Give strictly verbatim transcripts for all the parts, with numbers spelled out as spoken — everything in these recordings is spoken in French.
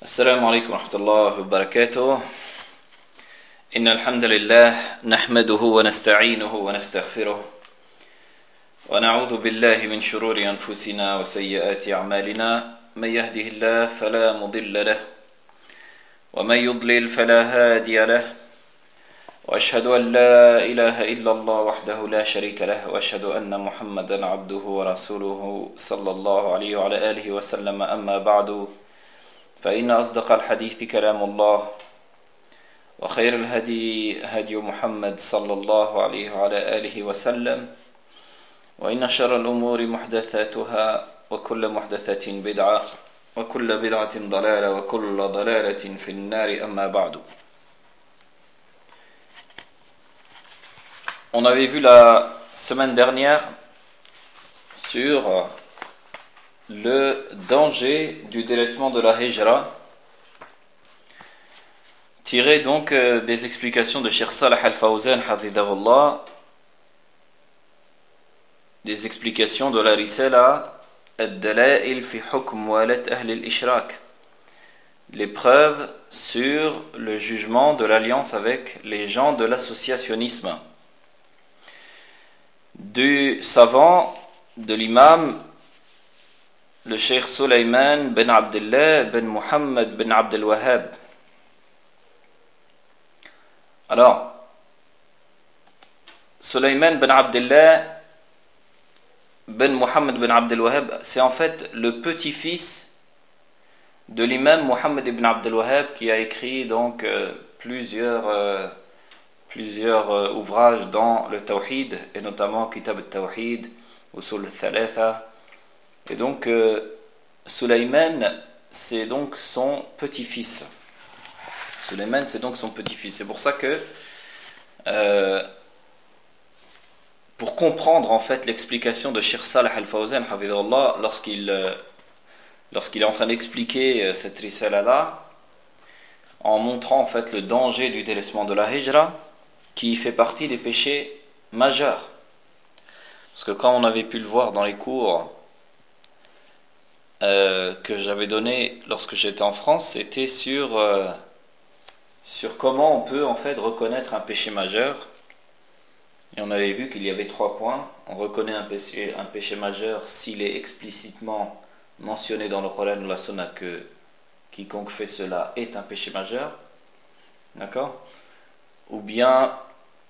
السلام عليكم ورحمة الله وبركاته. إن الحمد لله نحمده ونستعينه ونستغفره ونعوذ بالله من شرور أنفسنا وسيئات أعمالنا. من يهده الله فلا مضل له ومن يضلل فلا هادي له، وأشهد أن لا إله إلا الله وحده لا شريك له، وأشهد أن محمدا عبده ورسوله صلى الله عليه وعلى آله وسلم. أما بعد، فإن أصدق الحديث كلام الله، وخير الهدي هدي محمد صلى الله عليه وعلى آله وسلم، وإن شر الأمور محدثاتها، وكل محدثة بدعة، وكل بدعة ضلالة، وكل ضلالة في النار. أما بعد. On avait vu la semaine dernière sur le danger du délaissement de la hijra, tiré donc euh, des explications de Cheikh Salih Al-Fawzan hafidhahullah, des explications de la risala Ad-Dalail fi hukm walat ahli al-ishrak, les preuves sur le jugement de l'alliance avec les gens de l'associationnisme, du savant, de l'imam le Cheikh Sulayman ben Abdullah ben Muhammad ben Abdel Wahhab. Alors, Sulayman ben Abdullah ben Muhammad ben Abdel Wahhab, c'est en fait le petit-fils de l'imam Muhammad ibn Abdel Wahhab, qui a écrit donc euh, plusieurs euh, plusieurs euh, ouvrages dans le Tawhid, et notamment Kitab al-Tawhid, Usul al-Thalatha. Et donc, euh, Sulayman, c'est donc son petit-fils. Sulayman, c'est donc son petit-fils. C'est pour ça que, euh, pour comprendre en fait l'explication de Cheikh Salih Al-Fawzan, hafidhahullah, lorsqu'il, euh, lorsqu'il est en train d'expliquer euh, cette risala-là, en montrant en fait le danger du délaissement de la hijra, qui fait partie des péchés majeurs. Parce que quand on avait pu le voir dans les cours Euh, que j'avais donné lorsque j'étais en France, c'était sur euh, sur comment on peut en fait reconnaître un péché majeur, et on avait vu qu'il y avait trois points. On reconnaît un péché, un péché majeur s'il est explicitement mentionné dans le Coran ou la Sunna que quiconque fait cela est un péché majeur, d'accord, ou bien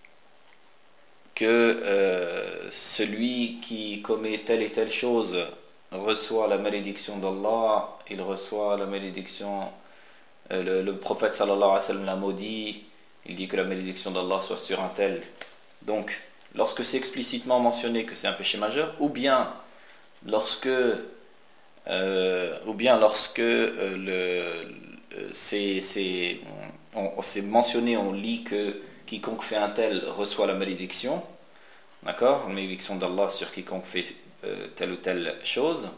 que euh, celui qui commet telle et telle chose reçoit la malédiction d'Allah, il reçoit la malédiction, euh, le, le prophète sallallahu alayhi wa sallam l'a maudit, il dit que la malédiction d'Allah soit sur un tel. Donc, lorsque c'est explicitement mentionné que c'est un péché majeur, ou bien lorsque, euh, ou bien lorsque euh, le, le, c'est, c'est, on, on, c'est mentionné, on lit que quiconque fait un tel reçoit la malédiction, d'accord, la malédiction d'Allah sur quiconque fait Euh, telle ou telle chose.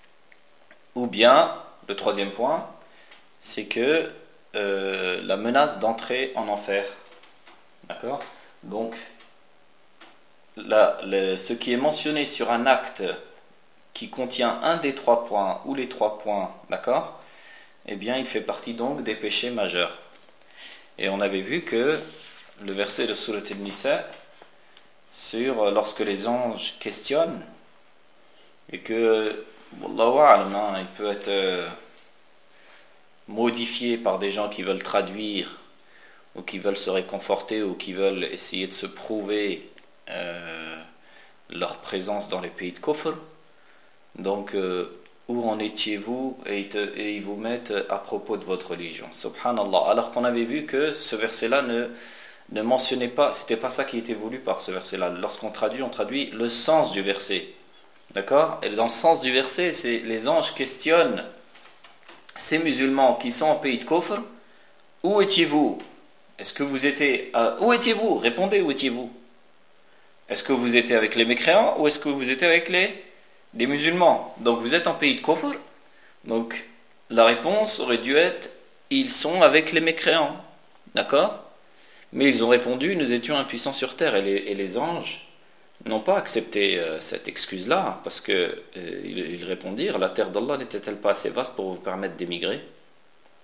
Ou bien, le troisième point, c'est que euh, la menace d'entrer en enfer, d'accord. Donc la, le, ce qui est mentionné sur un acte qui contient un des trois points ou les trois points, d'accord, eh bien il fait partie donc des péchés majeurs. Et on avait vu que le verset de Surat An-Nisa sur lorsque les anges questionnent, et que, wallahu a'lam, hein, il peut être euh, modifié par des gens qui veulent traduire, ou qui veulent se réconforter, ou qui veulent essayer de se prouver euh, leur présence dans les pays de Kufr. Donc, euh, où en étiez-vous, et ils, te, et ils vous mettent à propos de votre religion. Subhanallah. Alors qu'on avait vu que ce verset-là ne, ne mentionnait pas, c'était pas ça qui était voulu par ce verset-là. Lorsqu'on traduit, on traduit le sens du verset. D'accord? Et dans le sens du verset, c'est les anges questionnent ces musulmans qui sont en pays de Kufr. Où étiez-vous? Est-ce que vous étiez à... Où étiez-vous? Répondez, où étiez-vous? Est-ce que vous étiez avec les mécréants ou est-ce que vous étiez avec les, les musulmans? Donc vous êtes en pays de Kufr. Donc la réponse aurait dû être ils sont avec les mécréants. D'accord? Mais ils ont répondu nous étions impuissants sur terre. Et les, et les anges n'ont pas accepté euh, cette excuse-là, parce qu'ils euh, ils répondirent, la terre d'Allah n'était-elle pas assez vaste pour vous permettre d'émigrer?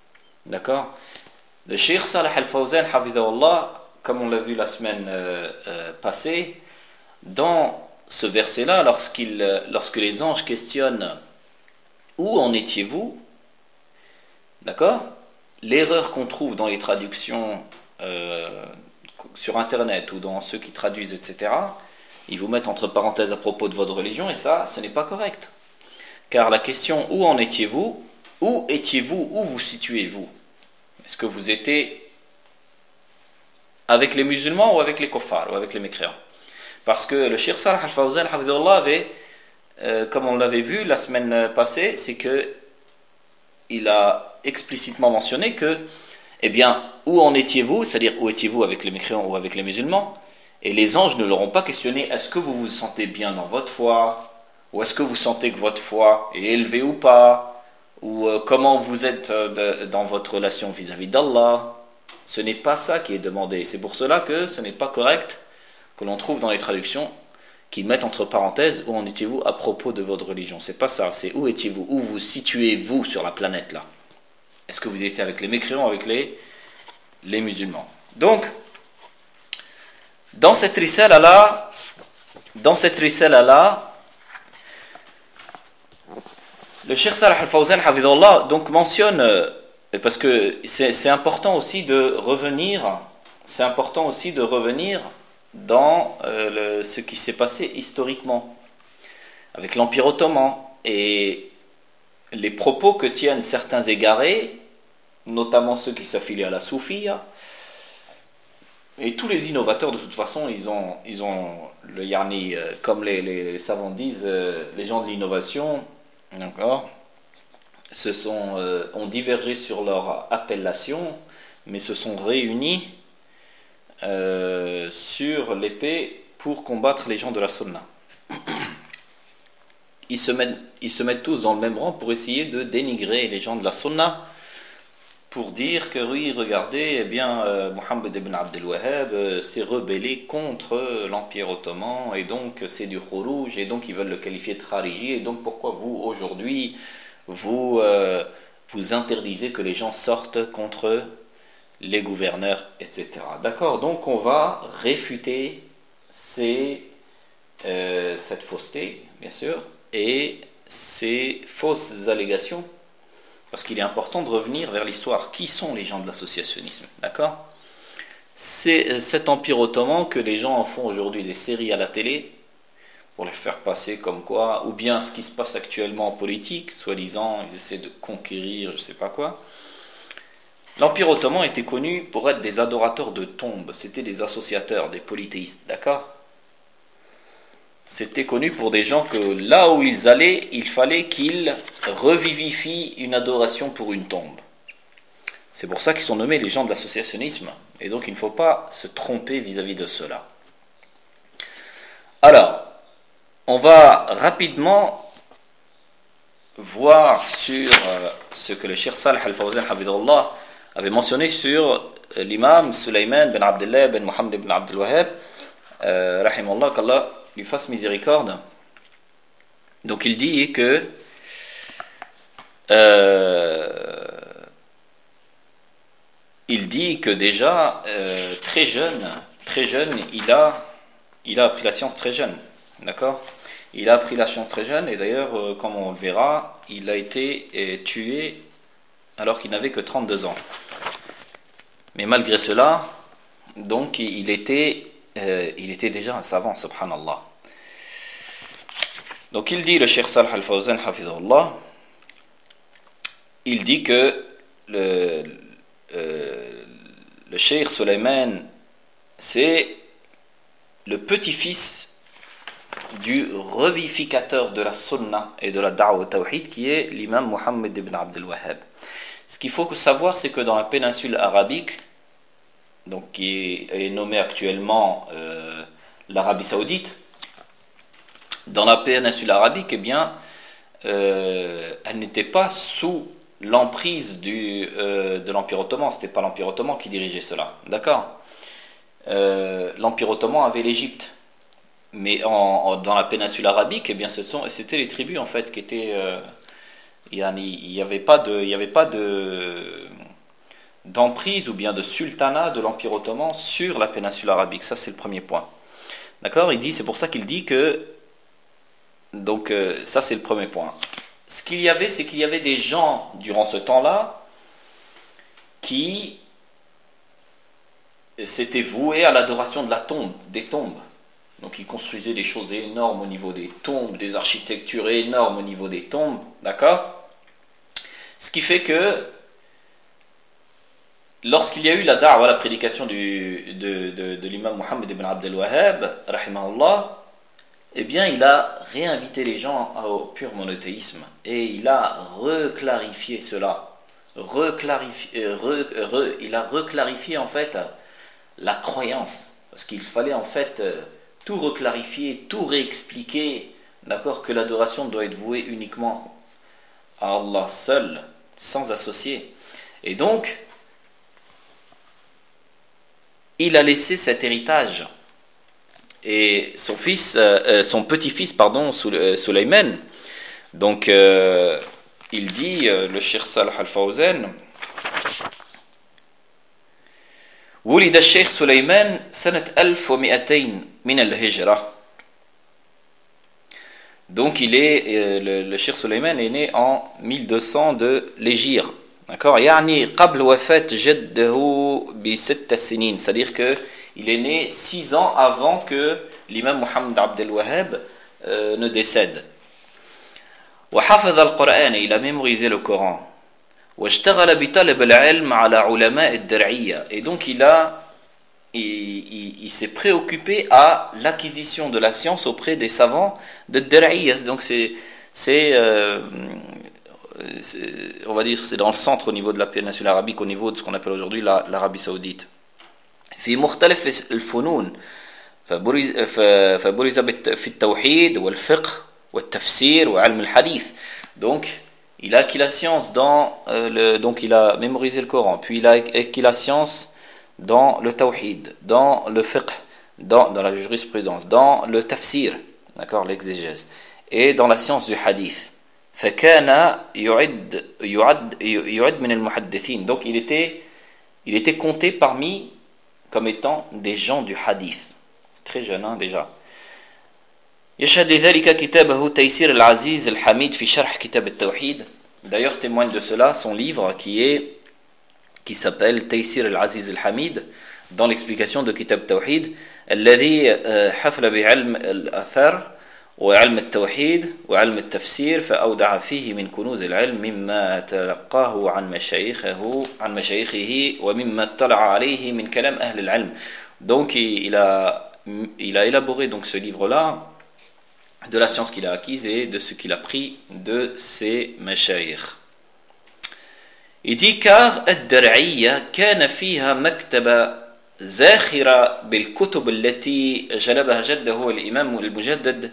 D'accord? Le Cheikh Salih Al-Fawzan, hafidhahullah, comme on l'a vu la semaine euh, euh, passée, dans ce verset-là, lorsqu'il, lorsque les anges questionnent où en étiez-vous, d'accord? L'erreur qu'on trouve dans les traductions euh, sur internet ou dans ceux qui traduisent, et cetera, ils vous mettent entre parenthèses à propos de votre religion, et ça, ce n'est pas correct. Car la question où en étiez-vous, où étiez-vous, où vous situez-vous? Est-ce que vous étiez avec les musulmans ou avec les kuffars, ou avec les mécréants? Parce que le Cheikh Salih Al-Fawzan, hafidhahullah, avait, euh, comme on l'avait vu la semaine passée, c'est que il a explicitement mentionné que, eh bien, où en étiez-vous, c'est-à-dire où étiez-vous avec les mécréants ou avec les musulmans, et les anges ne leur ont pas questionné, est-ce que vous vous sentez bien dans votre foi, ou est-ce que vous sentez que votre foi est élevée ou pas, ou euh, comment vous êtes euh, de, dans votre relation vis-à-vis d'Allah. Ce n'est pas ça qui est demandé. C'est pour cela que ce n'est pas correct que l'on trouve dans les traductions qui mettent entre parenthèses où en étiez-vous à propos de votre religion. C'est pas ça, c'est où étiez-vous, où vous situez-vous sur la planète là. Est-ce que vous étiez avec les mécréants, avec les, les musulmans? Donc, dans cette risala là, dans cette risala là, le Cheikh Salih Al-Fawzan, hafidhahullah, donc mentionne, parce que c'est, c'est important aussi de revenir, c'est important aussi de revenir dans euh, le, ce qui s'est passé historiquement avec l'Empire ottoman et les propos que tiennent certains égarés, notamment ceux qui s'affilient à la soufia, et tous les innovateurs de toute façon, ils ont, ils ont le yarni, euh, comme les, les, les savants disent, euh, les gens de l'innovation, d'accord, se sont, euh, ont divergé sur leur appellation, mais se sont réunis Euh, sur l'épée pour combattre les gens de la Sunna. Ils se, mettent, ils se mettent tous dans le même rang pour essayer de dénigrer les gens de la Sunna, pour dire que oui, regardez, eh bien, euh, Mohammed ibn Abdel Wahhab euh, s'est rebellé contre l'Empire ottoman, et donc c'est du khurouj, et donc ils veulent le qualifier de khariji, et donc pourquoi vous, aujourd'hui, vous, euh, vous interdisez que les gens sortent contre les gouverneurs, et cetera. D'accord, donc on va réfuter ces, euh, cette fausseté, bien sûr, et ces fausses allégations, parce qu'il est important de revenir vers l'histoire. Qui sont les gens de l'associationnisme? D'accord? C'est cet empire ottoman que les gens en font aujourd'hui des séries à la télé, pour les faire passer comme quoi, ou bien ce qui se passe actuellement en politique, soi-disant, ils essaient de conquérir, je sais pas quoi. L'Empire ottoman était connu pour être des adorateurs de tombes, c'était des associateurs, des polythéistes, d'accord? C'était connu pour des gens que là où ils allaient, il fallait qu'ils revivifient une adoration pour une tombe. C'est pour ça qu'ils sont nommés les gens de l'associationnisme, et donc il ne faut pas se tromper vis-à-vis de cela. Alors, on va rapidement voir sur ce que le Cheikh Salih Al-Fawzan, hafidhahullah, avait mentionné sur l'imam Sulayman ben Abdullah ben Mohammed ibn Abdel Wahhab, euh, rahimahullah, qu'Allah lui fasse miséricorde. Donc il dit que euh, il dit que déjà euh, très jeune, très jeune, il a il a appris la science très jeune, d'accord? Il a appris la science très jeune, et d'ailleurs, euh, comme on le verra, il a été euh, tué alors qu'il n'avait que trente-deux ans. Mais malgré cela, donc il était, euh, il était déjà un savant, subhanallah. Donc il dit, le Cheikh Salih Al-Fawzan, hafidhahullah, il dit que le, euh, le Cheikh Sulayman, c'est le petit-fils du revivificateur de la sunna et de la da'wa tawhid, qui est l'imam Mohammed ibn Abdel Wahhab. Ce qu'il faut savoir, c'est que dans la péninsule arabique, donc qui est nommée actuellement euh, l'Arabie Saoudite, dans la péninsule arabique, eh bien, euh, elle n'était pas sous l'emprise du, euh, de l'Empire ottoman. C'était pas l'Empire ottoman qui dirigeait cela, d'accord? euh, L'Empire ottoman avait l'Égypte, mais en, en, dans la péninsule arabique, eh bien, ce sont, c'était les tribus en fait qui étaient euh, il n'y avait pas de, il y avait pas de, d'emprise ou bien de sultanat de l'Empire ottoman sur la péninsule arabique. Ça, c'est le premier point. D'accord? Il dit, c'est pour ça qu'il dit que, donc euh, ça c'est le premier point. Ce qu'il y avait, c'est qu'il y avait des gens durant ce temps-là qui s'étaient voués à l'adoration de la tombe, des tombes. Donc ils construisaient des choses énormes au niveau des tombes, des architectures énormes au niveau des tombes, d'accord? Ce qui fait que lorsqu'il y a eu la da'wa, la prédication du, de, de, de l'imam Mohammed ibn Abd al-Wahhab, rahimahullah, eh bien il a réinvité les gens au pur monothéisme et il a reclarifié cela. Reclarifié, euh, re, re, il a reclarifié en fait la croyance, parce qu'il fallait en fait tout reclarifier, tout réexpliquer, d'accord, que l'adoration doit être vouée uniquement à Allah seul, sans associé. Et donc, il a laissé cet héritage. Et son fils, euh, son petit-fils, pardon, Sulayman, donc euh, il dit, euh, le Cheikh Salah al-Fawzan, ولد الشيخ سليمان سنة ألف ومئتين من الهجرة. Donc il est, euh, le, le Cheikh Sulayman est né en mille deux cents de l'Hégire. D'accord? يعني قبل وفاة جده بست سنين, c'est-à-dire que il est né six ans avant que l'imam Mohammed Abd al-Wahhab euh, ne décède. وحفظ القرآن, il a mémorisé le Coran. واشتغل بطلب العلم على علماء الدرعية, et donc il a il, il, il s'est préoccupé à l'acquisition de la science auprès des savants de Dar'iyya. Donc c'est c'est, euh, c'est on va dire c'est dans le centre au niveau de la péninsule arabique, au niveau de ce qu'on appelle aujourd'hui la, l'Arabie Saoudite. في مختلف الفنون فبرز فبرز في التوحيد والفقه والتفسير وعلم الحديث. Donc il a acquis la science dans euh, le, donc il a mémorisé le Coran, puis il a acquis la science dans le tawhid, dans le fiqh, dans, dans la jurisprudence, dans le tafsir, d'accord, l'exégèse, et dans la science du hadith. فكان يعد يعد يعد من المحدثين. Donc il était il était compté parmi comme étant des gens du hadith, très jeune hein, déjà. يشهد لذلك كتابه تيسير العزيز الحميد في شرح كتاب التوحيد. D'ailleurs témoigne de cela son livre qui est qui s'appelle Taysir al-Aziz al-Hamid dans l'explication de Kitab Tawhid الذي حفل بعلم الأثر وعلم التوحيد وعلم التفسير فأودع فيه من كنوز العلم مما تلقاه عن مشايخه عن مشايخه ومما اطلع عليه من كلام أهل العلم. Donc il a il a élaboré donc ce livre-là de la science qu'il a acquise et de ce qu'il a pris de ses mashayikh. Il dit car الدرعية كان فيها مكتبة زاخرة بالكتب التي جلبها جده الإمام المجدد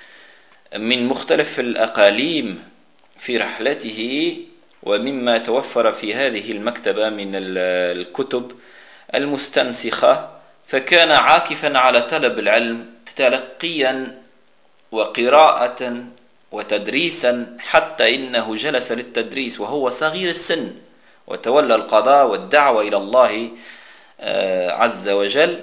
من مختلف الأقاليم في رحلته ومما توفر في هذه المكتبة من الكتب المستنسخة فكان عاكفا على طلب العلم تلقيا وقراءة وتدريسا حتى إنه جلس للتدريس وهو صغير السن وتولى القضاء والدعوة إلى الله عز وجل.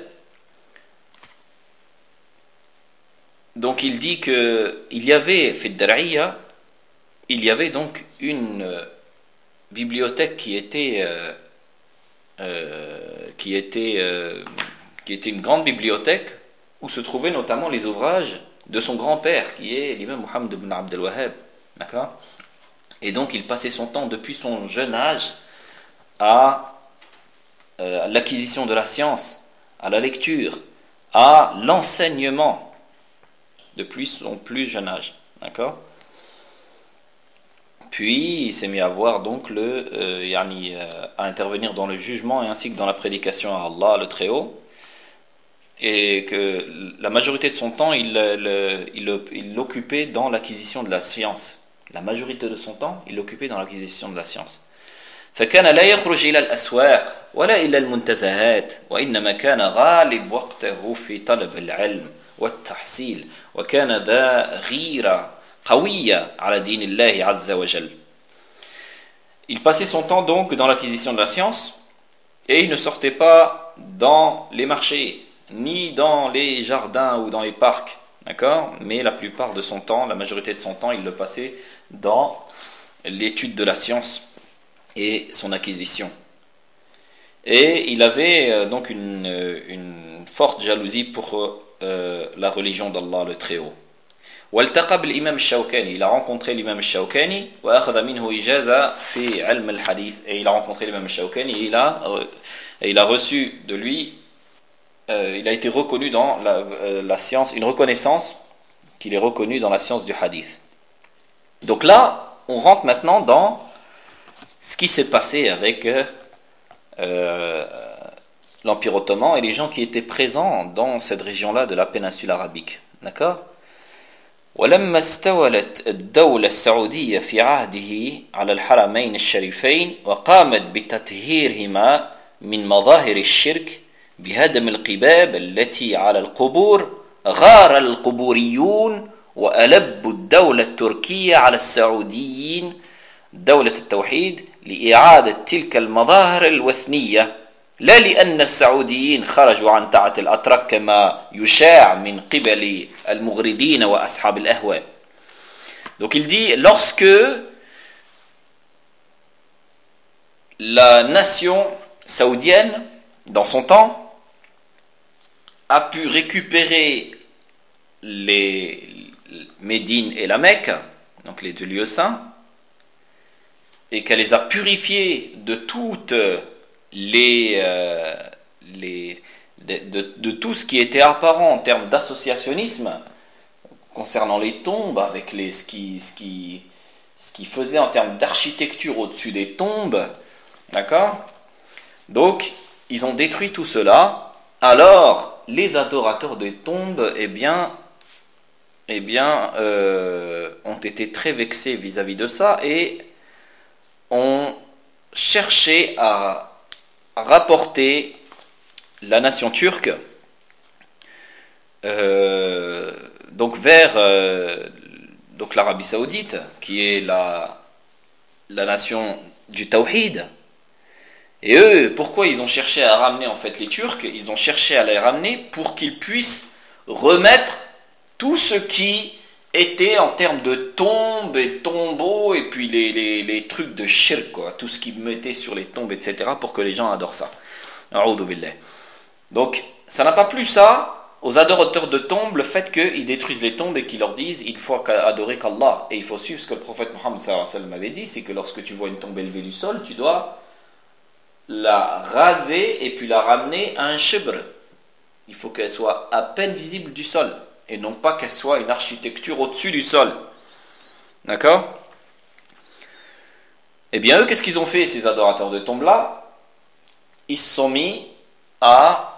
Donc il dit que il y avait في الدرعية il y avait donc une bibliothèque qui était euh, euh, qui était euh, qui était une grande bibliothèque où se trouvaient notamment les ouvrages de son grand-père qui est l'imam Mohammed ibn Abd al-Wahhab, d'accord? Et donc il passait son temps depuis son jeune âge à, euh, à l'acquisition de la science, à la lecture, à l'enseignement depuis son plus jeune âge, d'accord? Puis il s'est mis à voir donc le euh, yani, euh, à intervenir dans le jugement et ainsi que dans la prédication à Allah le Très-Haut, et que la majorité de son temps il, le, il, il l'occupait dans l'acquisition de la science. La majorité de son temps il l'occupait dans l'acquisition de la science. فكان لا يخرج إلى الأسواق ولا إلى المنتزهات وإنما كان غالب وقته في طلب العلم والتحصيل وكان ذا غيرة قوية على دين الله عز وجل. Il passait son temps donc dans l'acquisition de la science Et ils ne sortaient pas dans les marchés, ni dans les jardins ou dans les parcs, d'accord? Mais la plupart de son temps, la majorité de son temps, il le passait dans l'étude de la science et son acquisition. Et il avait euh, donc une, une forte jalousie pour euh, la religion d'Allah le Très-Haut. والتقى بالإمام الشوكاني, il a rencontré l'imam الشوكاني وأخذ منه إجازة في علم الحديث, et il a rencontré l'imam الشوكاني et il a, et il a reçu de lui, euh, il a été reconnu dans la, euh, la science, une reconnaissance qu'il est reconnu dans la science du hadith. Donc là, on rentre maintenant dans ce qui s'est passé avec euh, l'Empire ottoman et les gens qui étaient présents dans cette région-là de la péninsule arabique. D'accord? ولما استولت الدولة السعودية في عهده على الحرمين الشريفين وقامت بتطهيرهما من مظاهر الشرك بهدم القباب التي على القبور غار القبوريون وألبوا الدولة التركية على السعوديين دولة التوحيد لإعادة تلك المظاهر الوثنية لا لأن السعوديين خرجوا عن طاعة الأتراك كما يشاع من قبل المغردين وأصحاب الأهواء. Donc il dit, lorsque la nation saoudienne, dans son temps, a pu récupérer les Médine et la Mecque, donc les deux lieux saints, et qu'elle les a purifiés de toutes les, euh, les de, de, de tout ce qui était apparent en termes d'associationnisme concernant les tombes, avec les, ce, qui, ce, qui, ce qui faisait en termes d'architecture au-dessus des tombes, d'accord? Donc, ils ont détruit tout cela. Alors, les adorateurs des tombes, eh bien, eh bien euh, ont été très vexés vis-à-vis de ça et ont cherché à rapporter la nation turque euh, donc vers euh, donc l'Arabie Saoudite, qui est la, la nation du Tawhid. Et eux, pourquoi ils ont cherché à ramener en fait les Turcs? Ils ont cherché à les ramener pour qu'ils puissent remettre tout ce qui était en termes de tombes et tombeaux et puis les, les, les trucs de shirk, quoi, tout ce qu'ils mettaient sur les tombes, et cetera, pour que les gens adorent ça. Donc, ça n'a pas plu ça aux adorateurs de tombes, le fait qu'ils détruisent les tombes et qu'ils leur disent il faut adorer qu'Allah. Et il faut suivre ce que le prophète Mohammed sallallahu alayhi wa sallam avait dit, c'est que lorsque tu vois une tombe élevée du sol, tu dois la raser et puis la ramener à un shibr. Il faut qu'elle soit à peine visible du sol et non pas qu'elle soit une architecture au-dessus du sol. D'accord? Eh bien, eux, qu'est-ce qu'ils ont fait, ces adorateurs de tombes là? Ils se sont mis à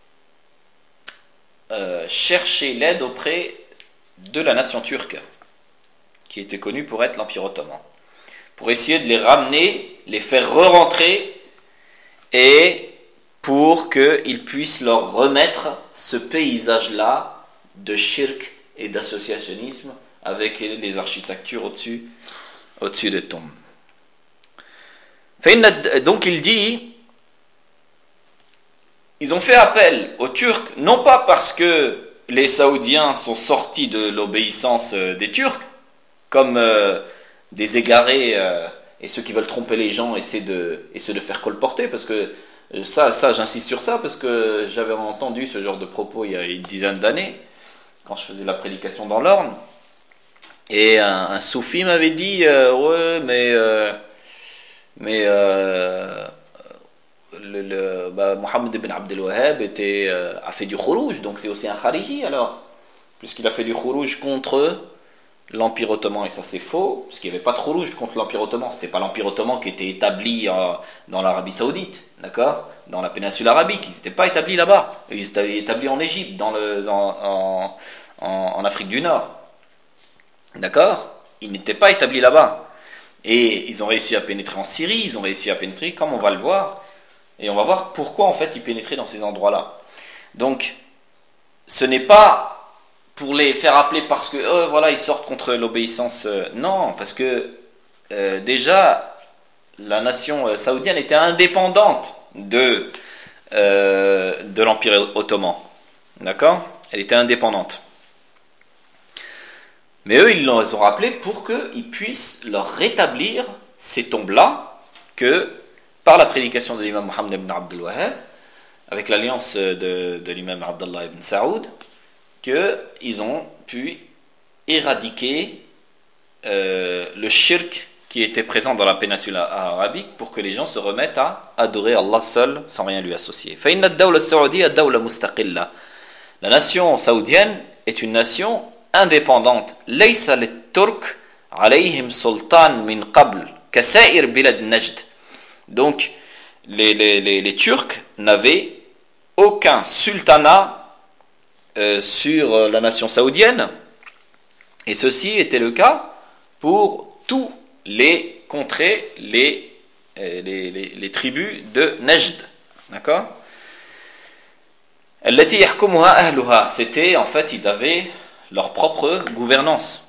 euh, chercher l'aide auprès de la nation turque, qui était connue pour être l'Empire ottoman, pour essayer de les ramener, les faire re-rentrer, et pour qu'ils puissent leur remettre ce paysage-là de shirk et d'associationnisme avec les architectures au-dessus, au-dessus des tombes. Donc il dit, ils ont fait appel aux Turcs, non pas parce que les Saoudiens sont sortis de l'obéissance des Turcs, comme euh, des égarés euh, et ceux qui veulent tromper les gens essaient de, essaient de faire colporter, parce que ça, ça j'insiste sur ça, parce que j'avais entendu ce genre de propos il y a une dizaine d'années, quand je faisais la prédication dans l'Orne, et un, un soufi m'avait dit euh, ouais mais euh, mais euh, le, le bah, Mohammed ibn Abdel Wahhab était euh, a fait du khurouj, donc c'est aussi un khariji alors, puisqu'il a fait du khurouj contre l'Empire ottoman, et ça c'est faux, parce qu'il n'y avait pas de khurouj contre l'Empire ottoman, c'était pas l'Empire ottoman qui était établi euh, dans l'Arabie Saoudite, d'accord, dans la péninsule arabique, ils n'étaient pas établis là-bas, ils étaient établis en Égypte, dans le, dans, en, en, en Afrique du Nord, d'accord, ils n'étaient pas établis là-bas, et ils ont réussi à pénétrer en Syrie, ils ont réussi à pénétrer, comme on va le voir, et on va voir pourquoi en fait ils pénétraient dans ces endroits-là. Donc, ce n'est pas pour les faire appeler parce que euh, voilà, ils sortent contre l'obéissance. Euh, non, parce que euh, déjà, la nation euh, saoudienne était indépendante de, euh, de l'Empire ottoman. D'accord? Elle était indépendante. Mais eux, ils les ont rappelés pour qu'ils puissent leur rétablir ces tombes-là, que par la prédication de l'imam Mohammed ibn Abdul Wahhab, avec l'alliance de, de l'imam Abdallah ibn Saoud, qu'ils ont pu éradiquer euh, le shirk qui était présent dans la péninsule arabique pour que les gens se remettent à adorer Allah seul sans rien lui associer. La nation saoudienne est une nation indépendante. Laysa lit-Turk alayhim sultan min qabl kasa'ir bilad Najd. Donc les, les, les, les Turcs n'avaient aucun sultanat euh, sur la nation saoudienne, et ceci était le cas pour tous les contrées, les, euh, les, les, les tribus de Najd. D'accord? Allati yahkumuha ahluha, c'était en fait, ils avaient leur propre gouvernance.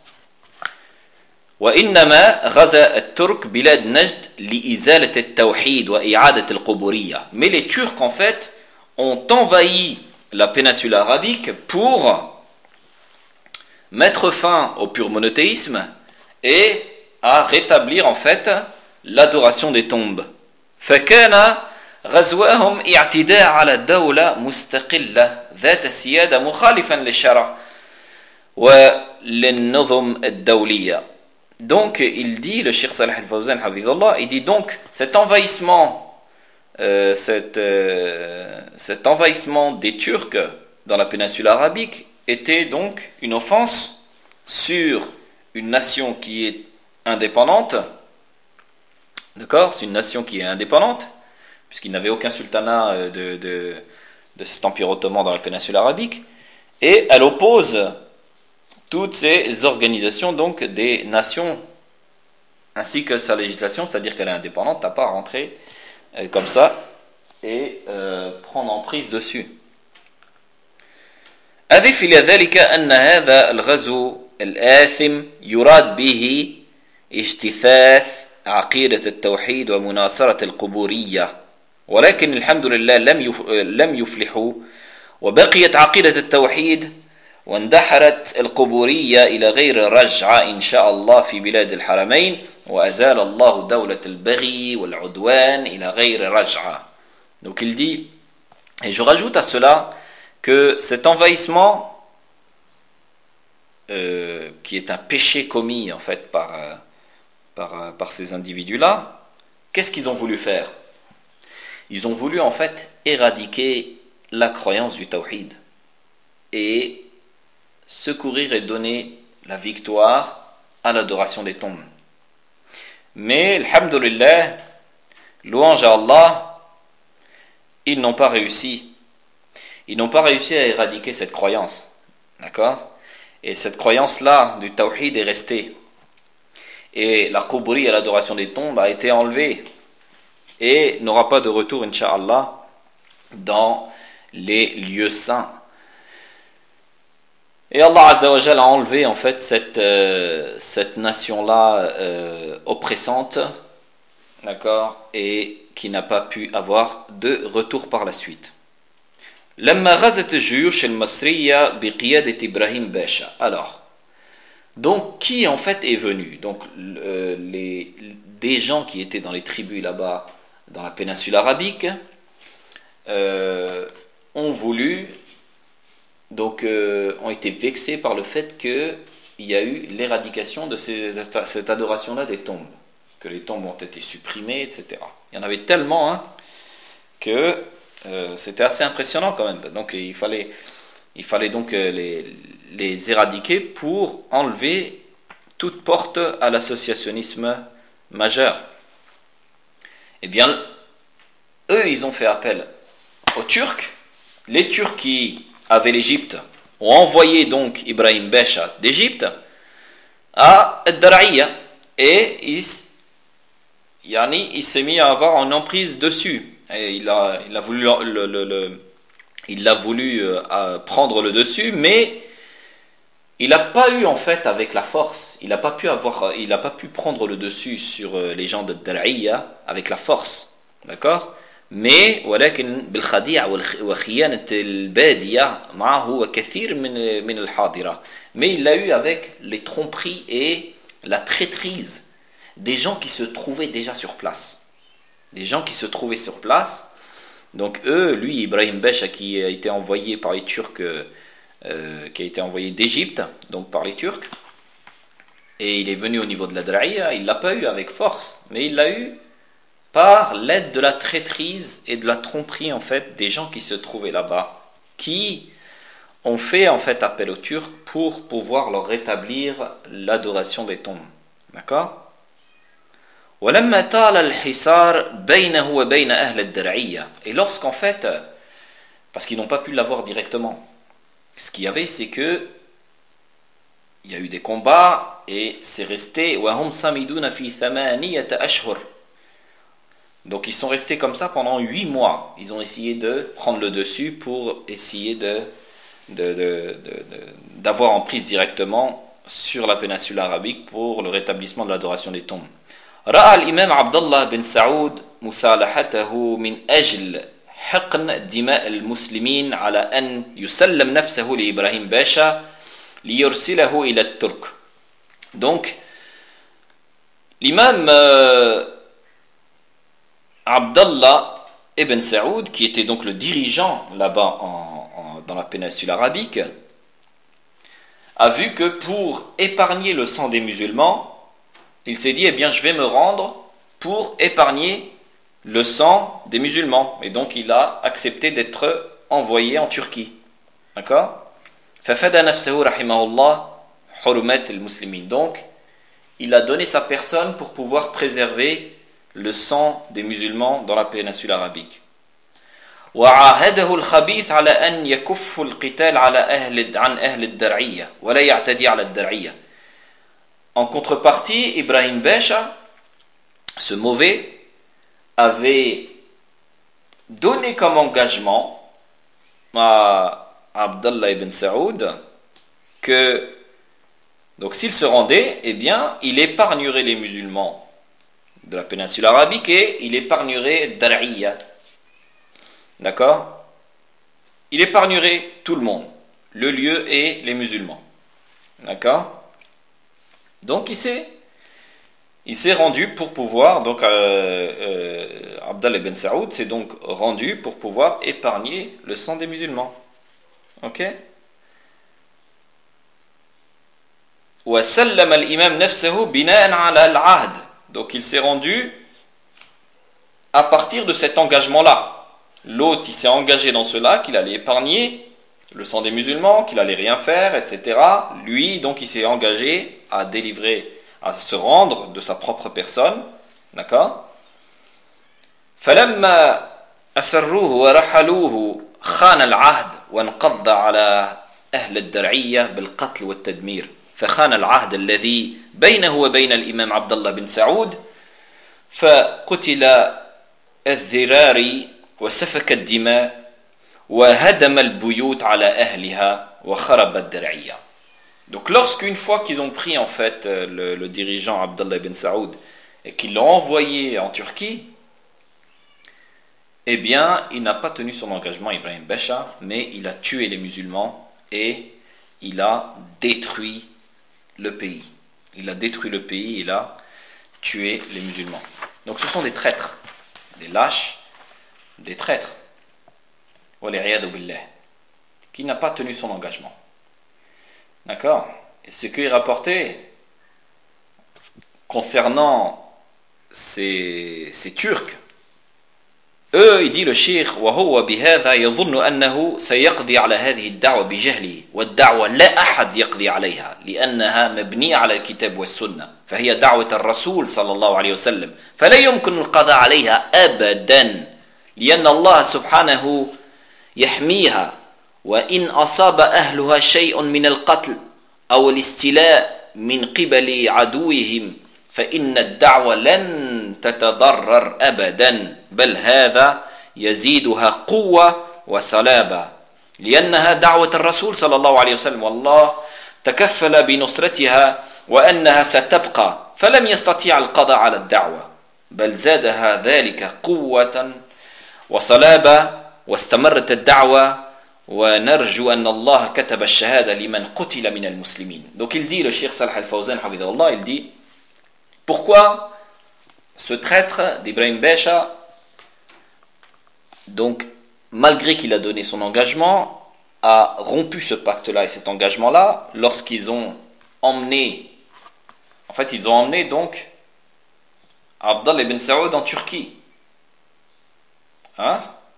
وإنما غزا الترك بلاد نجد لإزالة التوحيد وإعادة القبورية. Mais les Turcs en fait ont envahi la péninsule arabique pour mettre fin au pur monothéisme et à rétablir en fait l'adoration des tombes. فكان غزوهم اعتداء على دولة مستقلة ذات سيادة مخالفا للشرع وللنظم الدولية. Donc il dit, le Cheikh Salih al-Fawzan hafidhullah, il dit donc cet envahissement euh, cet, euh, cet envahissement des Turcs dans la péninsule arabique était donc une offense sur une nation qui est indépendante. D'accord? C'est une nation qui est indépendante puisqu'il n'avait aucun sultanat de, de, de cet empire ottoman dans la péninsule arabique, et elle oppose toutes ces organisations donc des nations ainsi que sa législation, c'est-à-dire qu'elle est indépendante, t'as pas à rentrer euh, comme ça et euh, prendre en prise dessus. أضف إلى ذلك أن هذا الغزو الآثم يراد به اجتثاث عقيدة التوحيد ومناصرة القبورية، ولكن الحمد لله لم لم يفلحوا، وبقيت عقيدة التوحيد واندحرت القبورية إلى غير رجعة إن شاء الله في بلاد الحرمين، وأزال الله دولة البغي والعدوان إلى غير رجعة. Donc il dit, et je rajoute à cela que cet envahissement euh, qui est un péché commis en fait par, euh, par, euh, par ces individus-là, qu'est-ce qu'ils ont voulu faire? Ils ont voulu en fait éradiquer la croyance du tawhid et secourir et donner la victoire à l'adoration des tombes. Mais, alhamdulillah, louange à Allah, ils n'ont pas réussi. Ils n'ont pas réussi à éradiquer cette croyance. D'accord? Et cette croyance-là du tawhid est restée. Et la qubri à l'adoration des tombes a été enlevée. Et n'aura pas de retour, incha'Allah, dans les lieux saints. Et Allah Azza wa Jal a enlevé en fait cette, euh, cette nation-là euh, oppressante, d'accord, et qui n'a pas pu avoir de retour par la suite. لما غزت الجيوش المصرية بقيادة إبراهيم باشا. Alors, donc qui en fait est venu? Donc euh, les, des gens qui étaient dans les tribus là-bas, dans la péninsule arabique, euh, ont voulu, donc euh, ont été vexés par le fait qu'il y a eu l'éradication de ces, cette adoration-là des tombes, que les tombes ont été supprimées, et cetera. Il y en avait tellement hein, que euh, c'était assez impressionnant quand même. Donc il fallait, il fallait donc euh, les, les éradiquer pour enlever toute porte à l'associationnisme majeur. Eh bien, eux, ils ont fait appel aux Turcs. Les Turcs qui avaient l'Égypte ont envoyé donc Ibrahim Bachar d'Égypte à Ad-Dar'iyya, et il, yani, il s'est mis à avoir une emprise dessus. Et il a, il a voulu, le, le, le, il a voulu euh, prendre le dessus, mais il n'a pas eu en fait avec la force. Il n'a pas pu avoir, il n'a pas pu prendre le dessus sur les gens de Dar'iyya avec la force, d'accord? mais ولكن بالخديعة وخيانة البادية معه وكثير من من الحاضرة. Mais il l'a eu avec les tromperies et la traîtrise des gens qui se trouvaient déjà sur place. Des gens qui se trouvaient sur place. Donc eux, lui, Ibrahim Becha, qui a été envoyé par les Turcs, euh, qui a été envoyé d'Égypte, donc par les Turcs, et il est venu au niveau de la Draïa, il l'a pas eu avec force, mais il l'a eu par l'aide de la traîtrise et de la tromperie en fait des gens qui se trouvaient là-bas, qui ont fait en fait appel aux Turcs pour pouvoir leur rétablir l'adoration des tombes. D'accord? ولما طال الحصار بينه وبين أهل الدرعية. Et lorsqu'en fait, parce qu'ils n'ont pas pu l'avoir directement, ce qu'il y avait, c'est que il y a eu des combats et c'est resté وهم صامدون في ثمانية أشهر. Donc ils sont restés comme ça pendant huit mois. Ils ont essayé de prendre le dessus pour essayer de, de, de, de, de, d'avoir en prise directement sur la péninsule arabique pour le rétablissement de l'adoration des tombes. رأى الإمام عبد الله بن سعود مصالحته من أجل حقن دماء المسلمين على أن يسلم نفسه لإبراهيم باشا ليرسله إلى الترك. Donc l'imam euh, Abdallah ibn Saoud, qui était donc le dirigeant là-bas en, en, dans la péninsule arabique, a vu que pour épargner le sang des musulmans, il s'est dit, eh bien, je vais me rendre pour épargner le sang des musulmans. Et donc, il a accepté d'être envoyé en Turquie. D'accord? فَفَدَى نَفْسَهُ رَحِمَهُ اللَّهُ حُرُمَاتِ الْمُسْلِمِينَ. Donc, il a donné sa personne pour pouvoir préserver le sang des musulmans dans la péninsule arabique. وعاهده الخبيث على أن يكف القتال على أهل عن أهل الدرعية ولا يعتدي على الدرعية. En contrepartie, Ibrahim Becha, ce mauvais, avait donné comme engagement à Abdallah ibn Saoud que, donc s'il se rendait, eh bien, il épargnerait les musulmans de la péninsule arabique et il épargnerait Dar'iyya. D'accord? Il épargnerait tout le monde, le lieu et les musulmans. D'accord? Donc il s'est, il s'est rendu pour pouvoir, donc euh, euh, Abdallah ibn Saoud s'est donc rendu pour pouvoir épargner le sang des musulmans. Ok? وسلم الإمام نفسه بناء على العهد. Donc il s'est rendu à partir de cet engagement-là. L'autre il s'est engagé dans cela qu'il allait épargner le sang des musulmans, qu'il allait rien faire, et cetera. Lui, donc, il s'est engagé à délivrer, à se rendre de sa propre personne. D'accord? فلما أسروه ورحلوه خان العهد وانقض على أهل الدرعية بالقتل والتدمير. فخان العهد الذي بينه وبين الإمام عبد الله بن سعود فقتل الذراري وسفك الدماء وهدم البيوت على أهلها وخرب الدرعية. Donc lorsqu'une fois qu'ils ont pris en fait le, le dirigeant Abdallah ibn Saoud et qu'ils l'ont envoyé en Turquie, eh bien il n'a pas tenu son engagement Ibrahim Becha, mais il a tué les musulmans et il a détruit le pays. Il a détruit le pays, il a tué les musulmans. Donc ce sont des traîtres, des lâches, des traîtres. Qui n'a pas tenu son engagement. D'accord? Et ce qui est rapporté concernant ces, ces Turcs, eux, il dit le cheikh, وهو بهذا يظن أنه سيقضي على هذه الدعوة بجهله والدعوة لا أحد يقضي عليها لأنها مبنية على الكتاب والسنة فهي دعوة الرسول صلى الله عليه وسلم فلا يمكن القضاء عليها أبدا لأن الله سبحانه يحميها وإن أصاب أهلها شيء من القتل أو الاستيلاء من قبل عدوهم فإن الدعوة لن تتضرر أبدا بل هذا يزيدها قوة وصلابة لأنها دعوة الرسول صلى الله عليه وسلم والله تكفل بنصرتها وأنها ستبقى فلم يستطيع القضاء على الدعوة بل زادها ذلك قوة وصلابة واستمرت الدعوة ونرجو أن الله كتب الشهادة لمن قتل من المسلمين. Donc il dit, le Cheikh Salah Al-Fawzan hafidhahullah, il dit pourquoi ce traître d'Ibrahim Bécha, donc malgré qu'il a donné son engagement, a rompu ce pacte-là et cet engagement-là lorsqu'ils ont emmené, en fait ils ont emmené donc Abdallah ibn Saoud en Turquie. Hein?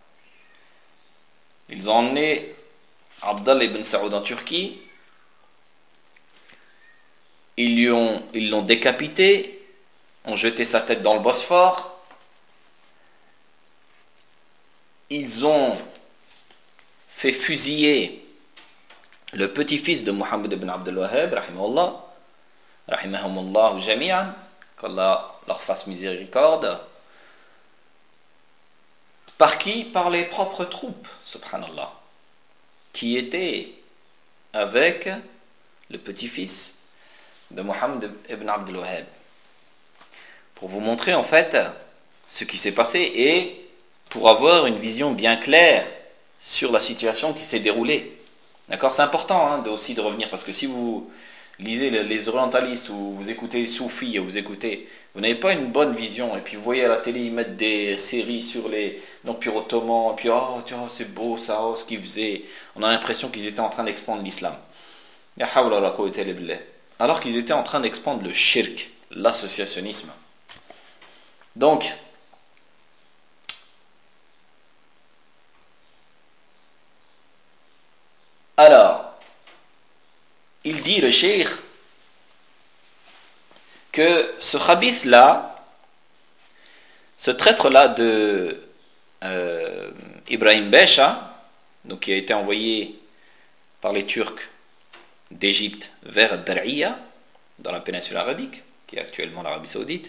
Ils ont emmené Abdallah ibn Saoud en Turquie, ils lui ont, ils l'ont décapité, ont jeté sa tête dans le Bosphore, ils ont fait fusiller le petit-fils de Mohammed ibn Abdul Wahhab, rahimahullah, rahimahumullah jami'an, qu'Allah leur fasse miséricorde. Par qui? Par les propres troupes, subhanallah, qui étaient avec le petit-fils de Mohammed ibn Abdul Wahhab. Pour vous montrer en fait ce qui s'est passé et pour avoir une vision bien claire sur la situation qui s'est déroulée. D'accord? C'est important hein, de, aussi de revenir, parce que si vous lisez les, les orientalistes ou vous écoutez les soufis, vous écoutez, vous n'avez pas une bonne vision, et puis vous voyez à la télé ils mettent des séries sur les l'Empire ottoman, et puis oh, tu vois, c'est beau ça, oh, ce qu'ils faisaient, on a l'impression qu'ils étaient en train d'expandre l'islam. Ya hawla la quwwata illa billah. Alors qu'ils étaient en train d'expandre le shirk, l'associationnisme. Donc alors il dit le cheikh que ce khabith là, ce traître là de euh, Ibrahim Bécha, donc qui a été envoyé par les Turcs d'Égypte vers Dar'iya, dans la péninsule arabique, qui est actuellement l'Arabie Saoudite,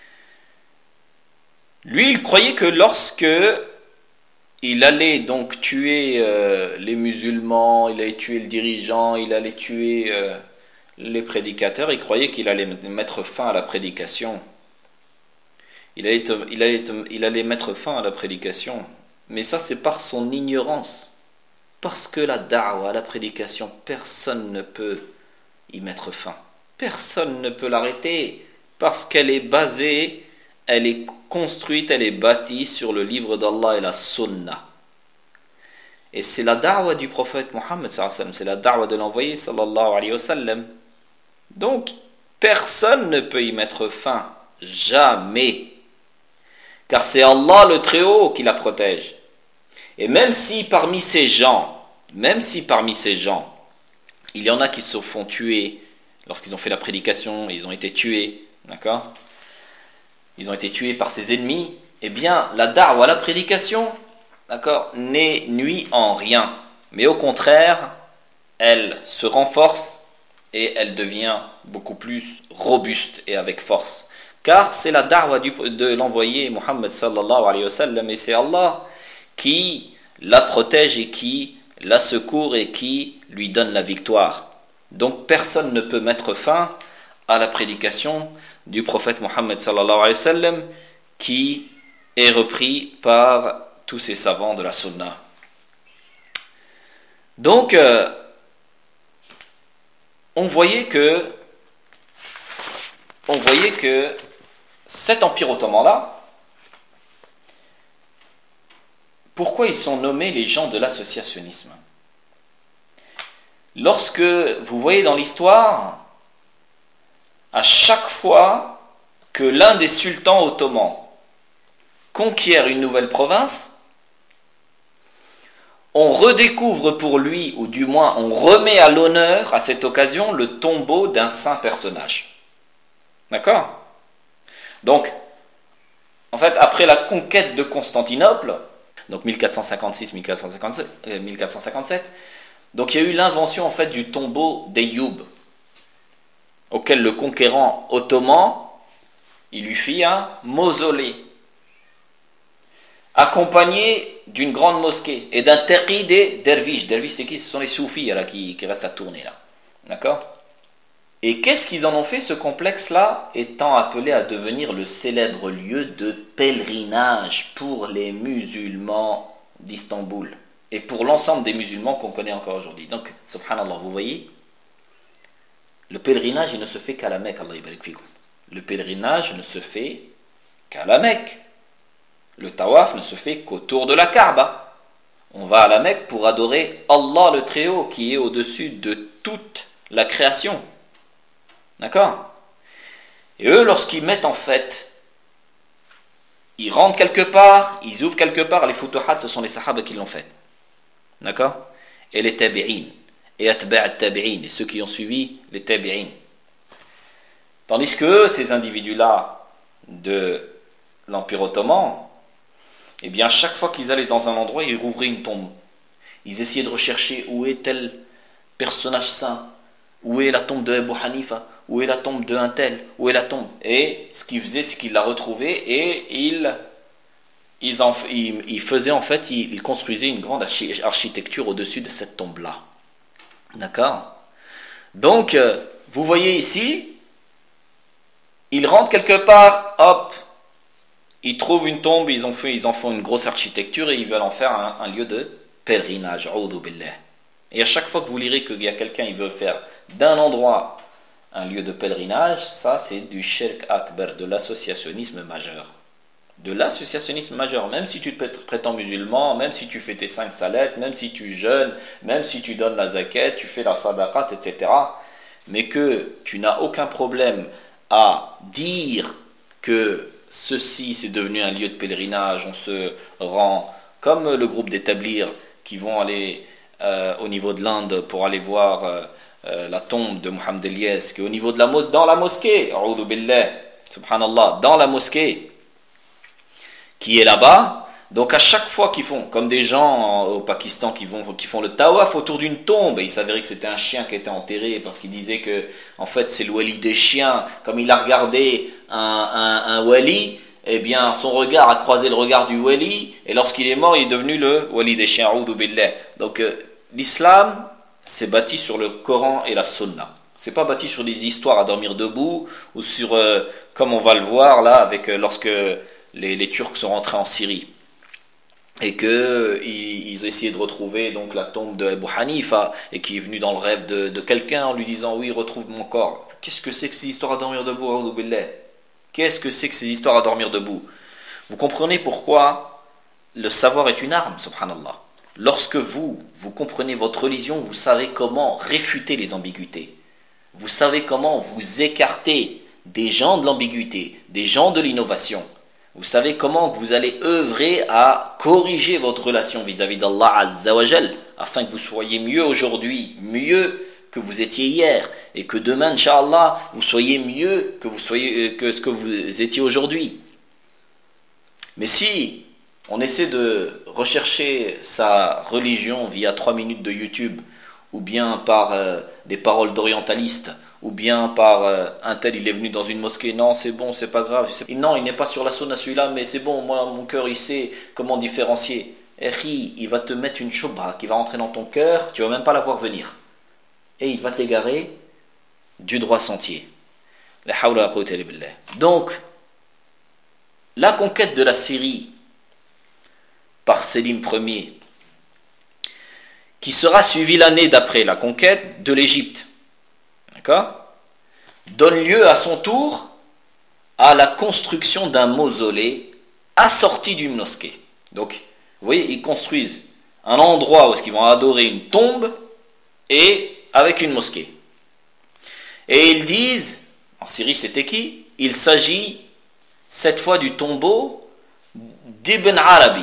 lui il croyait que lorsque il allait donc tuer euh, les musulmans, il allait tuer le dirigeant, il allait tuer euh, les prédicateurs, il croyait qu'il allait mettre fin à la prédication. Il allait, il, allait, il allait mettre fin à la prédication. Mais ça, c'est par son ignorance. Parce que la da'wa, la prédication, personne ne peut y mettre fin. Personne ne peut l'arrêter. Parce qu'elle est basée, elle est construite, elle est bâtie sur le livre d'Allah et la sunna. Et c'est la da'wa du prophète Mohammed, c'est la da'wa de l'envoyé sallallahu alayhi wa sallam. Donc, personne ne peut y mettre fin. Jamais. Car c'est Allah le Très-Haut qui la protège. Et même si parmi ces gens, même si parmi ces gens, il y en a qui se font tuer lorsqu'ils ont fait la prédication, ils ont été tués, d'accord? Ils ont été tués par ses ennemis, eh bien, la da'wa, la prédication, d'accord, n'est nuit en rien. Mais au contraire, elle se renforce et elle devient beaucoup plus robuste et avec force. Car c'est la da'wa du, de l'envoyé Muhammad sallallahu alayhi wa sallam, et c'est Allah qui la protège et qui la secourt et qui lui donne la victoire. Donc personne ne peut mettre fin à la prédication du prophète Muhammad sallallahu alayhi wa sallam, qui est repris par tous ces savants de la sunna. Donc euh, on voyait que on voyait que cet empire ottoman-là, pourquoi ils sont nommés les gens de l'associationnisme? Lorsque vous voyez dans l'histoire, à chaque fois que l'un des sultans ottomans conquiert une nouvelle province, on redécouvre pour lui, ou du moins on remet à l'honneur à cette occasion le tombeau d'un saint personnage. D'accord? Donc, en fait, après la conquête de Constantinople, donc mille quatre cent cinquante-six mille quatre cent cinquante-sept, donc il y a eu l'invention en fait du tombeau d'Ayoub, auquel le conquérant ottoman, il lui fit un mausolée, accompagné d'une grande mosquée et d'un taqi des derviches. Derviches, c'est qui? Ce sont les soufis là, qui, qui restent à tourner là. D'accord? Et qu'est-ce qu'ils en ont fait, ce complexe-là, étant appelé à devenir le célèbre lieu de pèlerinage pour les musulmans d'Istanbul et pour l'ensemble des musulmans qu'on connaît encore aujourd'hui. Donc, subhanallah, vous voyez, le pèlerinage, il ne se fait qu'à la Mecque, Allah yabarik fikum. Le pèlerinage ne se fait qu'à la Mecque. Le tawaf ne se fait qu'autour de la Kaaba. On va à la Mecque pour adorer Allah le Très-Haut, qui est au-dessus de toute la création. D'accord? Et eux, lorsqu'ils mettent en fait, ils rentrent quelque part, ils ouvrent quelque part, les futuhat, ce sont les sahaba qui l'ont fait. D'accord? Et les tabi'in, et atba' tabi'in, et ceux qui ont suivi les tabi'in. Tandis que ces individus-là de l'Empire ottoman, eh bien, chaque fois qu'ils allaient dans un endroit, ils rouvraient une tombe. Ils essayaient de rechercher où est tel personnage saint, où est la tombe de Abu Hanifa, où est la tombe de un tel, où est la tombe. Et ce qu'ils faisaient, c'est qu'ils la retrouvaient et ils, ils, en, ils, ils faisaient en fait, ils, ils construisaient une grande architecture au-dessus de cette tombe-là. D'accord? Donc, vous voyez ici, ils rentrent quelque part, hop, ils trouvent une tombe, ils, ont fait, ils en font une grosse architecture et ils veulent en faire un, un lieu de pèlerinage. A'udhu billah. Et à chaque fois que vous lirez qu'il y a quelqu'un qui veut faire d'un endroit un lieu de pèlerinage, ça c'est du shirk akbar, de l'associationnisme majeur. De l'associationnisme majeur, même si tu te prétends musulman, même si tu fais tes cinq salettes, même si tu jeûnes, même si tu donnes la zakat, tu fais la sadaqat, et cetera. Mais que tu n'as aucun problème à dire que ceci c'est devenu un lieu de pèlerinage, on se rend comme le groupe d'établir qui vont aller euh, au niveau de l'Inde pour aller voir euh, euh, la tombe de Mohammed Elias, qui est au niveau de la mosquée, dans la mosquée, a'udhu billah, subhanallah, dans la mosquée, qui est là-bas. Donc à chaque fois qu'ils font, comme des gens au Pakistan qui, vont, qui font le tawaf autour d'une tombe, et il s'avérait que c'était un chien qui était enterré, parce qu'il disait que en fait c'est le wali des chiens, comme il a regardé un, un, un wali, eh bien son regard a croisé le regard du wali, et lorsqu'il est mort il est devenu le wali des chiens, a'udhu billah. Donc euh, l'islam c'est bâti sur le Coran et la Sunna. C'est pas bâti sur des histoires à dormir debout, ou sur, euh, comme on va le voir là, avec euh, lorsque les, les Turcs sont rentrés en Syrie. Et que ils, ils essayaient de retrouver donc la tombe de Abu Hanifa, et qui est venu dans le rêve de, de quelqu'un en lui disant oui, retrouve mon corps. Qu'est-ce que c'est que ces histoires à dormir debout, a'udhu billah? Qu'est-ce que c'est que ces histoires à dormir debout? Vous comprenez pourquoi le savoir est une arme, subhanallah. Lorsque vous, vous comprenez votre religion, vous savez comment réfuter les ambiguïtés. Vous savez comment vous écarter des gens de l'ambiguïté, des gens de l'innovation. Vous savez comment vous allez œuvrer à corriger votre relation vis-à-vis d'Allah Azza wa Jal, afin que vous soyez mieux aujourd'hui, mieux que vous étiez hier, et que demain, Inch'Allah, vous soyez mieux que, vous soyez, que ce que vous étiez aujourd'hui. Mais si on essaie de rechercher sa religion via trois minutes de YouTube, ou bien par euh, des paroles d'orientalistes, ou bien par euh, un tel, il est venu dans une mosquée, non c'est bon, c'est pas grave, non il n'est pas sur la sunna celui-là, mais c'est bon, moi mon cœur il sait comment différencier. Eri, il va te mettre une shubha qui va rentrer dans ton cœur, tu vas même pas la voir venir. Et il va t'égarer du droit sentier. La hawla wa quwwata illa billah. Donc, la conquête de la Syrie par Sélim Ier, qui sera suivie l'année d'après la conquête de l'Égypte, d'accord, donne lieu à son tour à la construction d'un mausolée assorti d'une mosquée. Donc, vous voyez, ils construisent un endroit où ils vont adorer une tombe et avec une mosquée. Et ils disent, en Syrie c'était qui? Il s'agit cette fois du tombeau d'Ibn Arabi.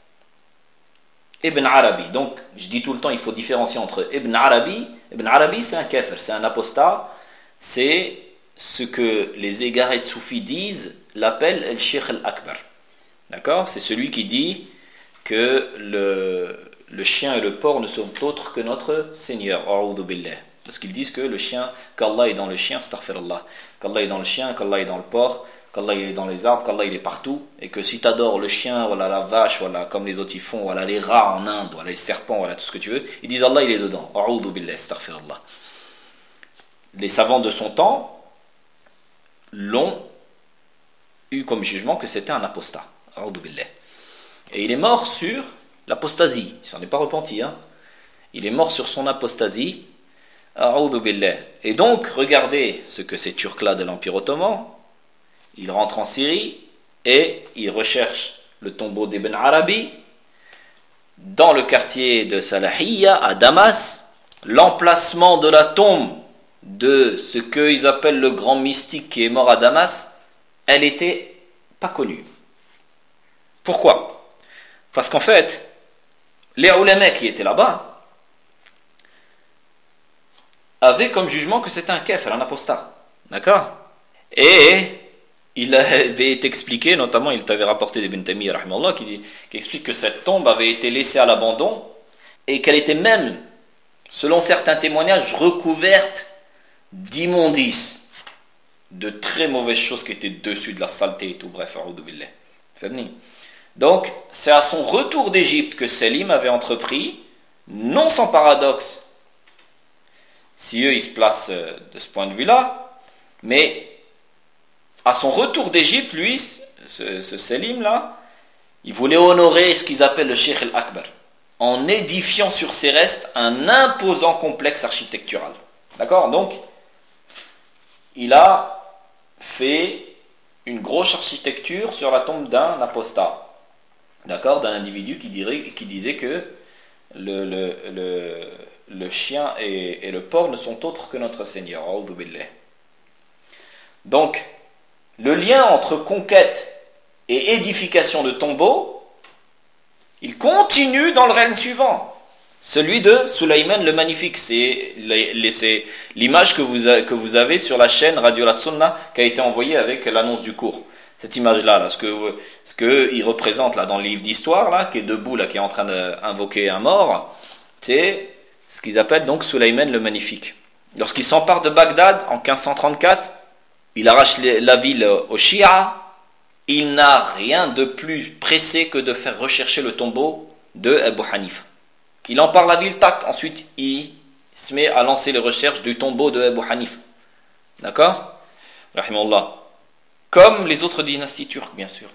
Ibn Arabi. Donc, je dis tout le temps, il faut différencier entre Ibn Arabi. Ibn Arabi, c'est un kafir, c'est un apostat. C'est ce que les égarés de soufis disent, l'appellent El Sheikh Al-Akbar. D'accord? C'est celui qui dit que le, le chien et le porc ne sont autres que notre Seigneur. A'udhu billah. Parce qu'ils disent que le chien, qu'Allah est dans le chien, astaghfirullah, qu'Allah est dans le chien, qu'Allah est dans le porc, qu'Allah est dans les arbres, qu'Allah il est partout, et que si tu adores le chien, voilà, la vache, voilà, comme les autres ils font, voilà, les rats en Inde, voilà, les serpents, voilà, tout ce que tu veux, ils disent Allah il est dedans. A'udhu billah, astaghfirullah. les savants de son temps l'ont eu comme jugement que c'était un apostat. Et il est mort sur l'apostasie. Il s'en est pas repenti. Hein. Il est mort sur son apostasie. Et donc, regardez ce que ces Turcs-là de l'Empire ottoman. Ils rentrent en Syrie et ils recherchent le tombeau d'Ibn Arabi dans le quartier de Salahiyya à Damas. L'emplacement de la tombe de ce qu'ils appellent le grand mystique qui est mort à Damas, elle n'était pas connue. Pourquoi ? Parce qu'en fait, les ulama qui étaient là-bas avaient comme jugement que c'était un kafir, un apostat. D'accord ? Et il avait été expliqué, notamment il t'avait rapporté d'Ibn Taymiyyah rahimahullah, qui, qui explique que cette tombe avait été laissée à l'abandon et qu'elle était même, selon certains témoignages, recouverte d'immondices, de très mauvaises choses qui étaient dessus, de la saleté et tout, bref, a'oudhu billah. Donc, c'est à son retour d'Égypte que Selim avait entrepris, non sans paradoxe, si eux ils se placent de ce point de vue-là, mais à son retour d'Égypte, lui, ce, ce Selim-là, il voulait honorer ce qu'ils appellent le Sheikh al-Akbar, en édifiant sur ses restes un imposant complexe architectural. D'accord ? Donc, il a fait une grosse architecture sur la tombe d'un apostat. D'accord ? D'un individu qui, dirait, qui disait que le, le, le, le chien et, et le porc ne sont autres que notre Seigneur. Donc, le lien entre conquête et édification de tombeaux, il continue dans le règne suivant. Celui de Sulayman le Magnifique. C'est, c'est l'image que vous, a, que vous avez sur la chaîne Radio La Sunna qui a été envoyée avec l'annonce du cours. Cette image-là, là, ce que ce que il représente là dans le livre d'histoire, là, qui est debout, là, qui est en train d'invoquer un mort, c'est ce qu'ils appellent donc Sulayman le Magnifique. Lorsqu'il s'empare de Bagdad en quinze cent trente-quatre, il arrache la ville aux Shia. Il n'a rien de plus pressé que de faire rechercher le tombeau de Abu Hanifa. Il empare la ville, tac, ensuite il se met à lancer les recherches du tombeau de Abu Hanifa. D'accord ? Rahimahullah. Comme les autres dynasties turques, bien sûr.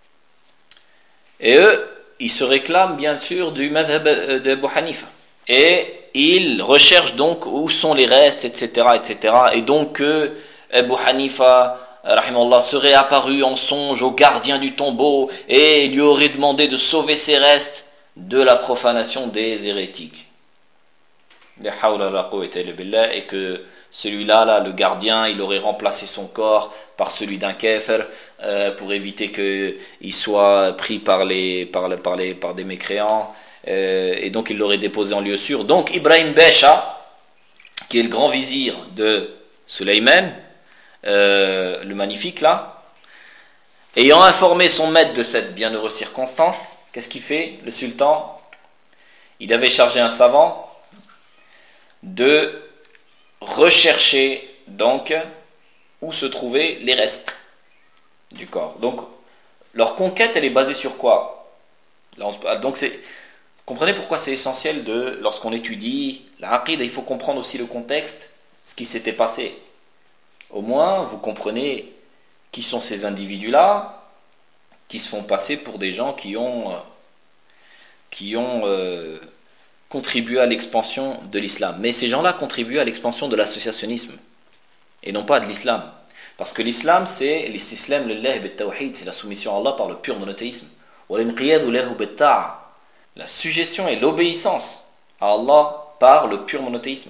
Et eux, ils se réclament bien sûr du madhab d'Abu Hanifa. Et ils recherchent donc où sont les restes, et cetera, et cetera. Et donc que Abu Hanifa, rahimahullah, serait apparu en songe au gardien du tombeau et lui aurait demandé de sauver ses restes de la profanation des hérétiques. Et que celui-là, là, le gardien, il aurait remplacé son corps par celui d'un kafir euh, pour éviter qu'il soit pris par, les, par, les, par, les, par des mécréants. Euh, et donc il l'aurait déposé en lieu sûr. Donc Ibrahim Besha, qui est le grand vizir de Sulayman, euh, le Magnifique là, ayant informé son maître de cette bienheureuse circonstance, qu'est-ce qu'il fait, le sultan? Il avait chargé un savant de rechercher donc où se trouvaient les restes du corps. Donc leur conquête, elle est basée sur quoi? Là, on, donc c'est, comprenez pourquoi c'est essentiel de, lorsqu'on étudie la aqida, il faut comprendre aussi le contexte, ce qui s'était passé. Au moins, vous comprenez qui sont ces individus-là, qui se font passer pour des gens qui ont, qui ont euh, contribué à l'expansion de l'islam. Mais ces gens-là contribuent à l'expansion de l'associationnisme, et non pas de l'islam. Parce que l'islam, c'est l'istislam lillah bit-tawhid, c'est la soumission à Allah par le pur monothéisme. La suggestion et l'obéissance à Allah par le pur monothéisme.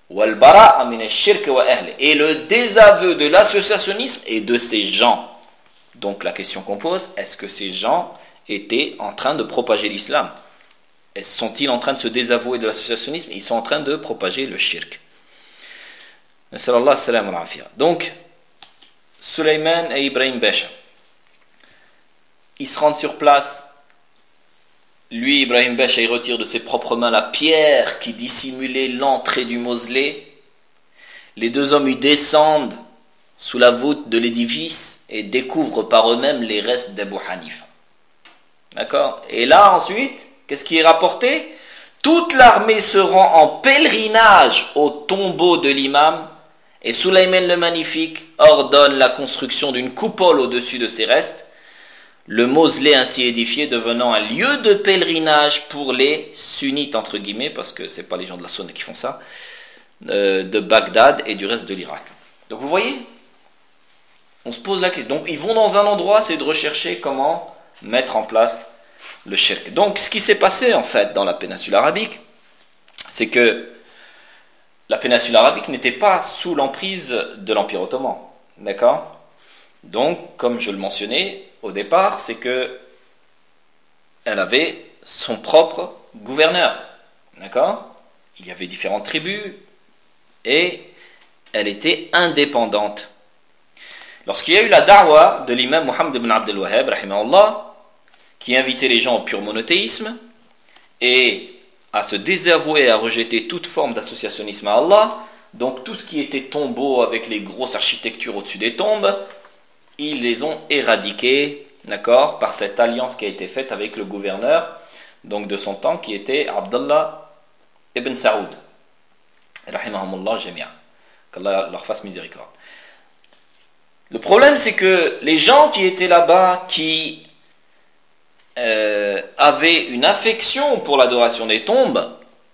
Et le désaveu de l'associationnisme et de ces gens. Donc la question qu'on pose, est-ce que ces gens étaient en train de propager l'islam? Sont-ils en train de se désavouer de l'associationnisme? Ils sont en train de propager le shirk. Donc, Sulayman et Ibrahim Besha, ils se rendent sur place. Lui, Ibrahim Besha, il retire de ses propres mains la pierre qui dissimulait l'entrée du mausolée. Les deux hommes y descendent sous la voûte de l'édifice et découvrent par eux-mêmes les restes d'Abu Hanifa. D'accord? Et là, ensuite, qu'est-ce qui est rapporté? Toute l'armée se rend en pèlerinage au tombeau de l'imam Et Sulayman le Magnifique ordonne la construction d'une coupole au-dessus de ces restes, le mausolée ainsi édifié devenant un lieu de pèlerinage pour les sunnites, entre guillemets, parce que ce n'est pas les gens de la Sunna qui font ça, euh, de Bagdad et du reste de l'Irak. Donc vous voyez, on se pose la question. Donc ils vont dans un endroit, c'est de rechercher comment mettre en place le shirk. Donc ce qui s'est passé en fait dans la péninsule arabique, c'est que la péninsule arabique n'était pas sous l'emprise de l'Empire ottoman. D'accord ? Donc, comme je le mentionnais au départ, c'est que elle avait son propre gouverneur. D'accord ? Il y avait différentes tribus et elle était indépendante. Lorsqu'il y a eu la da'wa de l'imam Muhammad ibn Abd al-Wahhab, rahimahullah, qui invitait les gens au pur monothéisme et à se désavouer et à rejeter toute forme d'associationnisme à Allah, donc tout ce qui était tombeau avec les grosses architectures au-dessus des tombes, ils les ont éradiqués, d'accord, par cette alliance qui a été faite avec le gouverneur donc de son temps qui était Abdallah ibn Saoud, rahimahumullah jami'a, qu'Allah leur fasse miséricorde. Le problème c'est que les gens qui étaient là-bas, qui Euh, avaient une affection pour l'adoration des tombes,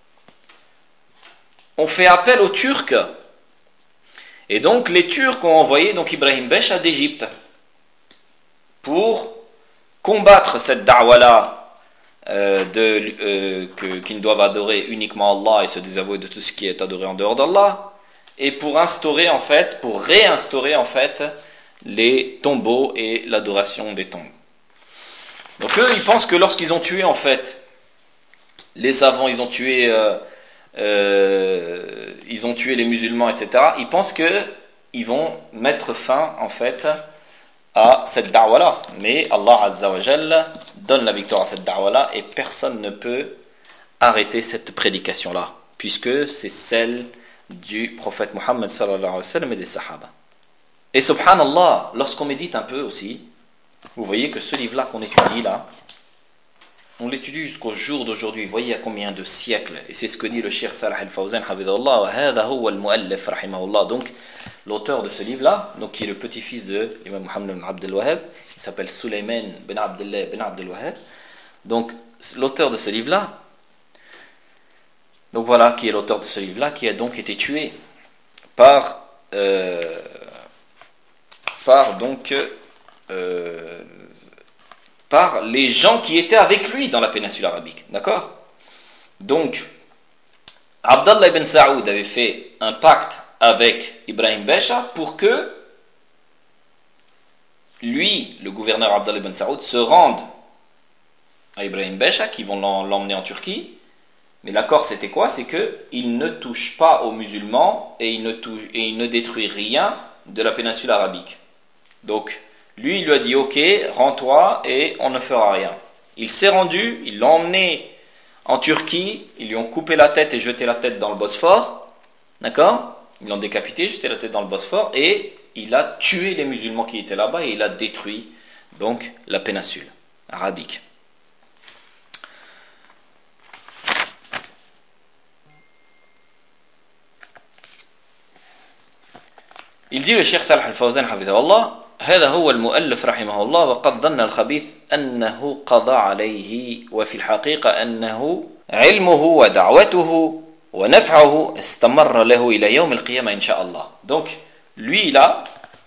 ont fait appel aux Turcs. Et donc les Turcs ont envoyé donc Ibrahim Besha d'Égypte pour combattre cette da'wa-là euh, de, euh, que, qu'ils doivent adorer uniquement Allah et se désavouer de tout ce qui est adoré en dehors d'Allah, et pour instaurer en fait, pour réinstaurer en fait les tombeaux et l'adoration des tombes. Donc eux, ils pensent que lorsqu'ils ont tué en fait les savants, ils ont tué, euh, euh, ils ont tué les musulmans, et cetera. Ils pensent que ils vont mettre fin en fait à cette da'wa-là. Mais Allah Azza wa Jalla donne la victoire à cette da'wa-là et personne ne peut arrêter cette prédication-là, puisque c'est celle du prophète Muhammad sallallahu alayhi wa sallam et des sahaba. Et subhanallah, lorsqu'on médite un peu aussi, vous voyez que ce livre-là qu'on étudie là, on l'étudie jusqu'au jour d'aujourd'hui. Vous voyez à combien de siècles. Et c'est ce que dit le Cheikh Salah al-Fawzan, hafidhahullah, wa hadha huwa al-mu'allif, rahimahullah. Donc, l'auteur de ce livre-là, donc qui est le petit-fils de l'imam Muhammad ibn Abd al-Wahhab, il s'appelle Sulayman bin Abdullah bin Abd al-Wahhab. Donc, l'auteur de ce livre-là, donc voilà, qui est l'auteur de ce livre-là, qui a donc été tué par, euh, par donc, euh, par les gens qui étaient avec lui dans la péninsule arabique, d'accord ? Donc, Abdallah ibn Saoud avait fait un pacte avec Ibrahim Besha pour que lui, le gouverneur Abdallah ibn Saoud, se rende à Ibrahim Besha, qui vont l'emmener en Turquie. Mais l'accord c'était quoi ? C'est qu'il ne touche pas aux musulmans et il ne, touche, et il ne détruit rien de la péninsule arabique. Donc, lui, il lui a dit, ok, rends-toi et on ne fera rien. Il s'est rendu, ils l'ont emmené en Turquie, ils lui ont coupé la tête et jeté la tête dans le Bosphore, d'accord ? Ils l'ont décapité, jeté la tête dans le Bosphore et il a tué les musulmans qui étaient là-bas et il a détruit donc la péninsule arabique. Il dit le Cheikh Salah al-Fawzan, hafidhahullah, هذا هو المؤلف رحمه الله وقد ظن الخبيث أنه قضى عليه وفي الحقيقة أنه علمه ودعوته ونفعه استمر له إلى يوم القيامة إن شاء الله. Donc lui là,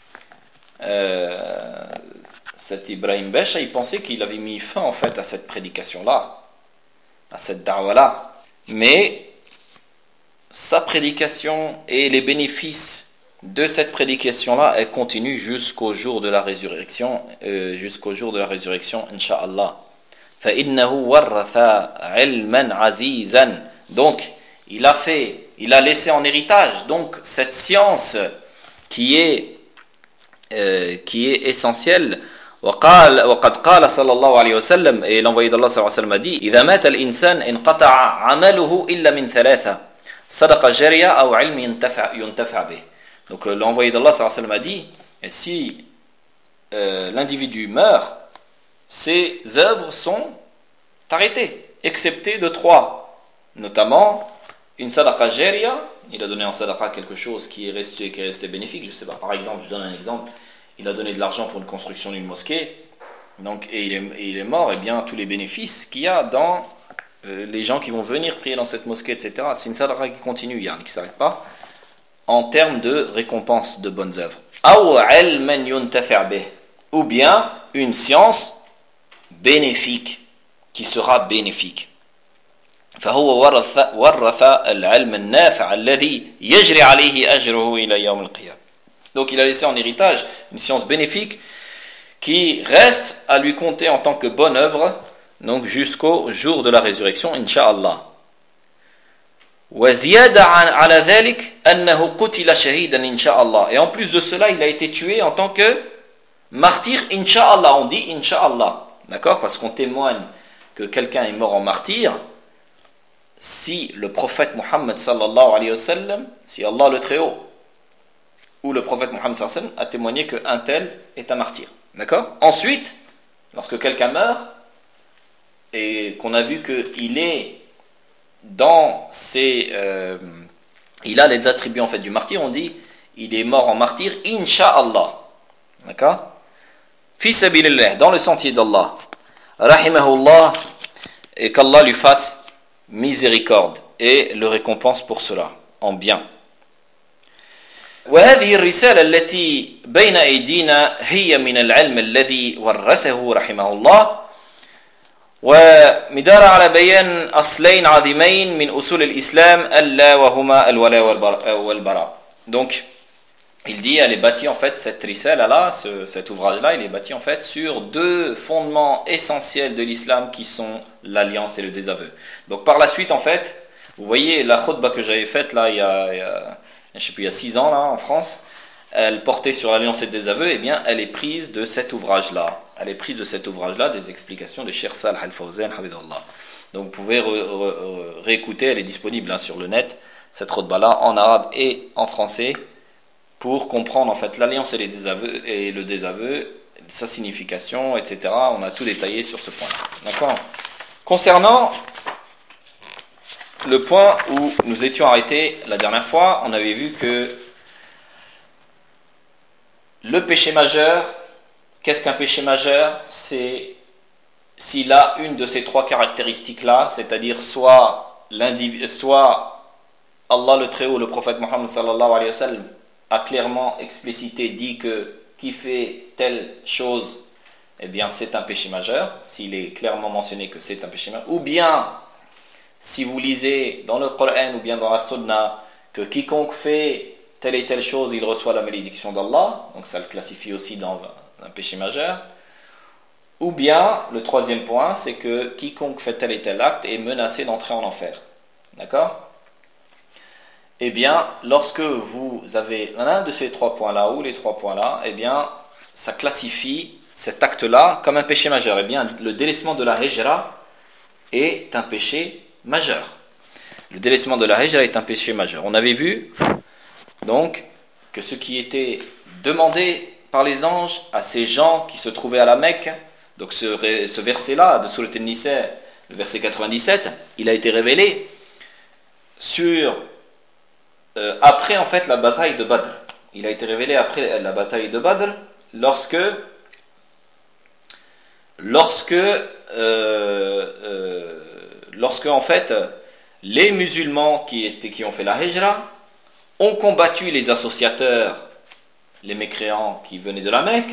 euh, cet Ibrahim Besha, il pensait qu'il avait mis fin en fait à cette prédication là, à cette da'wa là, mais sa prédication et les bénéfices de cette prédication-là, elle continue jusqu'au jour de la résurrection, euh, jusqu'au jour de la résurrection, Inch'Allah. فَإِنَّهُ وَرَّثَ عِلْمًا عَزِيزًا. Donc, il a fait, il a laissé en héritage, donc, cette science qui est, euh, qui est essentielle. وقال وقد قال صلى الله عليه وسلم, et l'envoyé d'Allah صلى الله عليه وسلم a dit, إِذَا مَاتَ الْإِنسَانِ انْقَطَعَ عَمَلُهُ إِلَّا مِنْ ثَلَاثَةٍ صَدَقَةٍ جَارِيَةٍ أَوْ عِلْمٍ يُنْتَفَعُ بِهِ. Donc euh, l'envoyé d'Allah sallallahu alayhi wa sallam a dit, si euh, l'individu meurt, ses œuvres sont arrêtées, excepté de trois, notamment une sadaqa jariya, il a donné en sadaqa quelque chose qui est resté, qui est resté bénéfique, je sais pas, par exemple, je donne un exemple, il a donné de l'argent pour une construction d'une mosquée, donc, et, il est, et il est mort, et bien tous les bénéfices qu'il y a dans euh, les gens qui vont venir prier dans cette mosquée, et cetera, c'est une sadaqa qui continue, il y a, qui ne s'arrête pas, en termes de récompense de bonnes œuvres. Ou bien une science bénéfique, qui sera bénéfique. فهو ورث ورث العلم النافع الذي يجري عليه أجره إلى يوم القيامة. Donc il a laissé en héritage une science bénéfique qui reste à lui compter en tant que bonne œuvre, donc jusqu'au jour de la résurrection, Inch'Allah. وزيادة على ذلك أنه قتل شهيدا إن شاء الله. Et en plus de cela, il a été tué en tant que martyr, Inch'Allah. On dit Inch'Allah, d'accord, parce qu'on témoigne que quelqu'un est mort en martyr si le prophète Muhammad sallallahu alayhi wa sallam, si Allah le Très-Haut ou le prophète Muhammad sallallahu alayhi wa sallam a témoigné qu'un tel est un martyr. D'accord ? Ensuite, lorsque quelqu'un meurt et qu'on a vu qu'il est dans ses... Euh, il a les attributs en fait du martyr, on dit il est mort en martyr, Inch'Allah. D'accord ? Fi sabilillah, dans le sentier d'Allah. Rahimahullah, et qu'Allah lui fasse miséricorde et le récompense pour cela en bien. وهذه الرسالة التي بين أيدينا هي من العلم الذي ورثه رحمه الله ومدار على بيان أصلين عظيمين من أصول الإسلام ألا وهما الولاء والبراء. Donc il dit, elle est bâtie en fait, cette risala là, ce, cet ouvrage là, il est bâti en fait sur deux fondements essentiels de l'islam qui sont l'alliance et le désaveu. Donc par la suite en fait, vous voyez la khutbah que j'avais faite là il y a, il y a je sais plus il y a six ans là en France, elle portait sur l'alliance et le désaveu, et eh bien elle est prise de cet ouvrage là, elle est prise de cet ouvrage là, des explications de Cheikh Salih Al-Fawzan hafidhahullah. Donc vous pouvez re, re, réécouter, elle est disponible hein, sur le net, cette khutbah là en arabe et en français, pour comprendre en fait l'alliance et, les désaveux, et le désaveu, sa signification, et cetera. On a tout détaillé sur ce point-là. D'accord ? Concernant le point où nous étions arrêtés la dernière fois, on avait vu que le péché majeur, qu'est-ce qu'un péché majeur ? C'est s'il a une de ces trois caractéristiques-là, c'est-à-dire soit, soit Allah le Très-Haut, le prophète Muhammad sallallahu alayhi wa sallam, a clairement explicité, dit que qui fait telle chose, eh bien c'est un péché majeur, s'il est clairement mentionné que c'est un péché majeur, ou bien si vous lisez dans le Coran ou bien dans la Sunna que quiconque fait telle et telle chose, il reçoit la malédiction d'Allah, donc ça le classifie aussi dans un péché majeur, ou bien le troisième point, c'est que quiconque fait tel et tel acte est menacé d'entrer en enfer. D'accord ? Eh bien, lorsque vous avez l'un de ces trois points-là, ou les trois points-là, eh bien, ça classifie cet acte-là comme un péché majeur. Eh bien, le délaissement de la hijra est un péché majeur. Le délaissement de la hijra est un péché majeur. On avait vu, donc, que ce qui était demandé par les anges à ces gens qui se trouvaient à la Mecque, donc ce, ce verset-là, de Surat An-Nisa, le verset quatre-vingt-dix-sept, il a été révélé sur... Euh, après en fait la bataille de Badr. Il a été révélé après la bataille de Badr lorsque lorsque euh, euh, lorsque en fait les musulmans qui étaient qui ont fait la hijra ont combattu les associateurs, les mécréants qui venaient de la Mecque,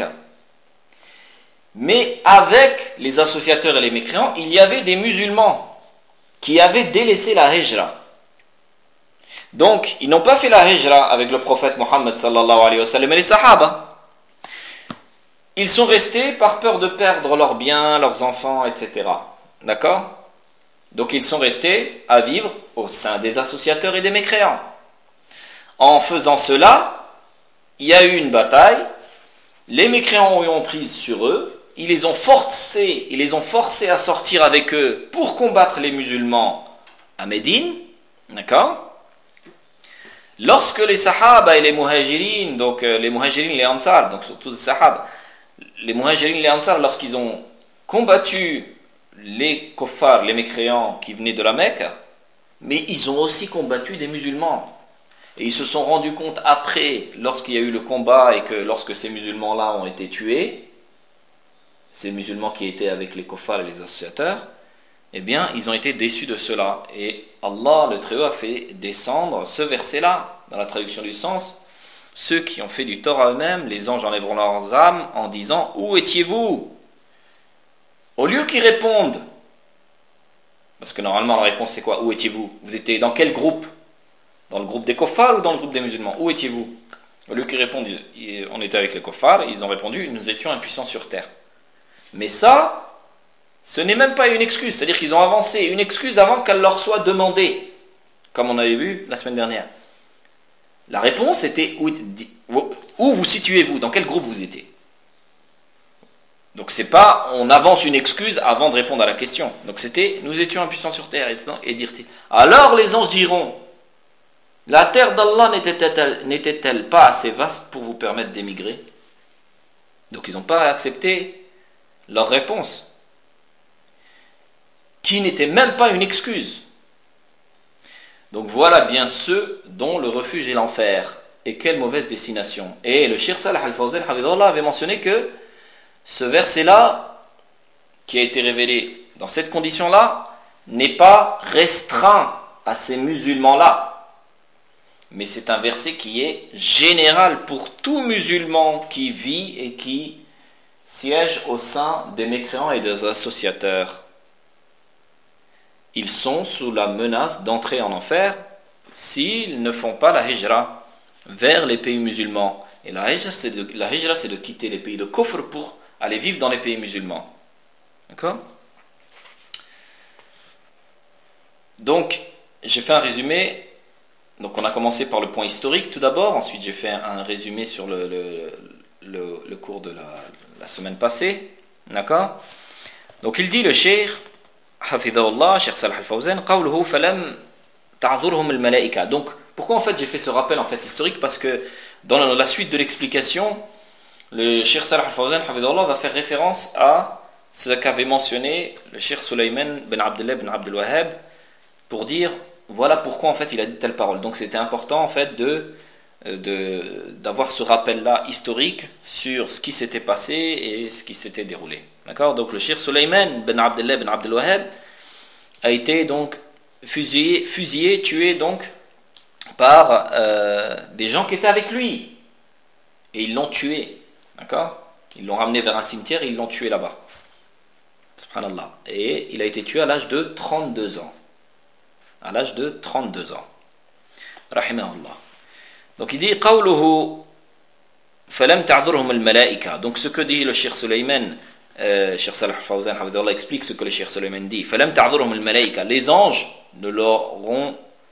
mais avec les associateurs et les mécréants il y avait des musulmans qui avaient délaissé la hijra. Donc, ils n'ont pas fait la hijra avec le prophète Muhammad sallallahu alayhi wa sallam et les sahaba. Ils sont restés par peur de perdre leurs biens, leurs enfants, et cetera. D'accord ? Donc, ils sont restés à vivre au sein des associateurs et des mécréants. En faisant cela, il y a eu une bataille. Les mécréants ont prise sur eux. Ils les ont forcés, ils les ont forcés à sortir avec eux pour combattre les musulmans à Médine. D'accord ? Lorsque les sahaba et les muhajirines, donc euh, les muhajirines et les ansar, donc surtout les sahaba, les muhajirines et les ansar, lorsqu'ils ont combattu les kuffars, les mécréants qui venaient de la Mecque, mais ils ont aussi combattu des musulmans. Et ils se sont rendus compte après, lorsqu'il y a eu le combat et que lorsque ces musulmans-là ont été tués, ces musulmans qui étaient avec les kuffars et les associateurs, eh bien, ils ont été déçus de cela. Et Allah, le Très-Haut, a fait descendre ce verset-là, dans la traduction du sens, ceux qui ont fait du tort à eux-mêmes, les anges enlèveront leurs âmes en disant « Où étiez-vous » Au lieu qu'ils répondent, parce que normalement la réponse c'est quoi? Où étiez-vous? Vous étiez dans quel groupe? Dans le groupe des kuffars ou dans le groupe des musulmans? Où étiez-vous? Au lieu qu'ils répondent, on était avec les kuffars, ils ont répondu, nous étions impuissants sur terre. Mais ça, ce n'est même pas une excuse, c'est-à-dire qu'ils ont avancé une excuse avant qu'elle leur soit demandée, comme on avait vu la semaine dernière. La réponse était, où, où vous situez-vous? Dans quel groupe vous étiez? Donc c'est pas, on avance une excuse avant de répondre à la question. Donc c'était, nous étions impuissants sur terre, et dirent-ils. Alors les anges diront, la terre d'Allah n'était-elle, n'était-elle pas assez vaste pour vous permettre d'émigrer? Donc ils n'ont pas accepté leur réponse, qui n'était même pas une excuse. Donc voilà bien ceux dont le refuge est l'enfer. Et quelle mauvaise destination. Et le Cheikh Salah Al-Fawzan avait mentionné que ce verset-là, qui a été révélé dans cette condition-là, n'est pas restreint à ces musulmans-là. Mais c'est un verset qui est général pour tout musulman qui vit et qui siège au sein des mécréants et des associateurs. Ils sont sous la menace d'entrer en enfer s'ils ne font pas la hijra vers les pays musulmans. Et la hijra, c'est de, la hijra, c'est de quitter les pays de kufr pour aller vivre dans les pays musulmans. D'accord? Donc, j'ai fait un résumé. Donc, on a commencé par le point historique tout d'abord. Ensuite, j'ai fait un résumé sur le, le, le, le cours de la, la semaine passée. D'accord? Donc, il dit le cheikh, Hafidahullah, Cheikh Salah Al-Fawzan, qawluhu falam ta'dhurhum al-malaika. Donc, pourquoi en fait j'ai fait ce rappel en fait historique? Parce que dans la, la suite de l'explication, le Cheikh Salah Al-Fawzan, Hafidahullah, va faire référence à ce qu'avait mentionné le Cheikh Sulayman ben Abdullah ben Abdul Wahhab pour dire voilà pourquoi en fait il a dit telle parole. Donc c'était important en fait de, de, d'avoir ce rappel-là historique sur ce qui s'était passé et ce qui s'était déroulé. D'accord? Donc le Cheikh Sulayman ben Abdullah ben Abdul Wahhab a été donc fusillé, fusillé tué donc par euh, des gens qui étaient avec lui. Et ils l'ont tué. D'accord? Ils l'ont ramené vers un cimetière et ils l'ont tué là-bas. Subhanallah. Et il a été tué à l'âge de trente-deux ans. À l'âge de trente-deux ans. Rahimahullah. Donc il dit qawluhu falam ta'dhurhum al-malaika. Donc ce que dit le Cheikh Sulayman, euh, Cheikh Salah Al-Fawzan Hafidahullah explique ce que le Cheikh Sulayman dit. Falam ta'dhurhum al-malaika. Les anges ne leur ont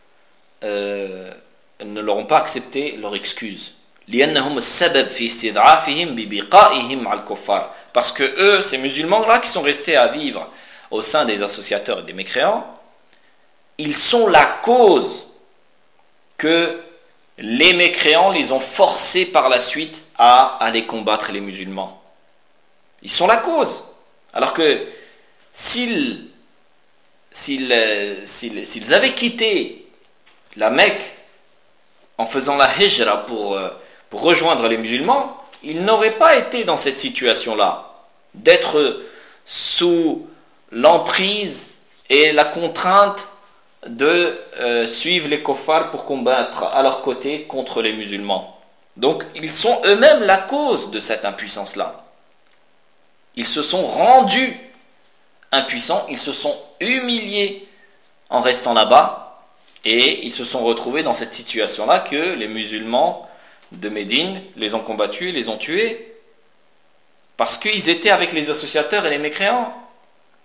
euh, ne leur ont pas accepté leur excuse. لأنهم السبب في استضعافهم ببقائهم على الكفار. Parce que eux, ces musulmans-là qui sont restés à vivre au sein des associateurs et des mécréants, ils sont la cause que les mécréants les ont forcés par la suite à aller combattre les musulmans. Ils sont la cause. Alors que s'ils, s'ils, s'ils, s'ils avaient quitté la Mecque en faisant la hijra pour, pour rejoindre les musulmans, ils n'auraient pas été dans cette situation-là, d'être sous l'emprise et la contrainte de euh, suivre les kuffars pour combattre à leur côté contre les musulmans. Donc ils sont eux-mêmes la cause de cette impuissance-là. Ils se sont rendus impuissants, ils se sont humiliés en restant là-bas et ils se sont retrouvés dans cette situation-là que les musulmans de Médine les ont combattus, les ont tués parce qu'ils étaient avec les associateurs et les mécréants. D'accord ?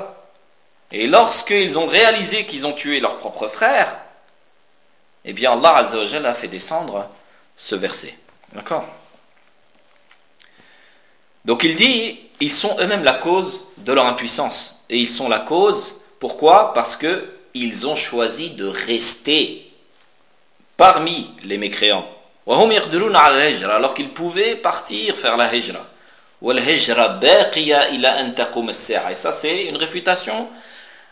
Et lorsqu'ils ont réalisé qu'ils ont tué leurs propres frères, eh bien Allah Azza wa Jalla a fait descendre ce verset. D'accord? Donc il dit, ils sont eux-mêmes la cause de leur impuissance. Et ils sont la cause, pourquoi? Parce qu'ils ont choisi de rester parmi les mécréants. Alors qu'ils pouvaient partir faire la hijra. Et ça c'est une réfutation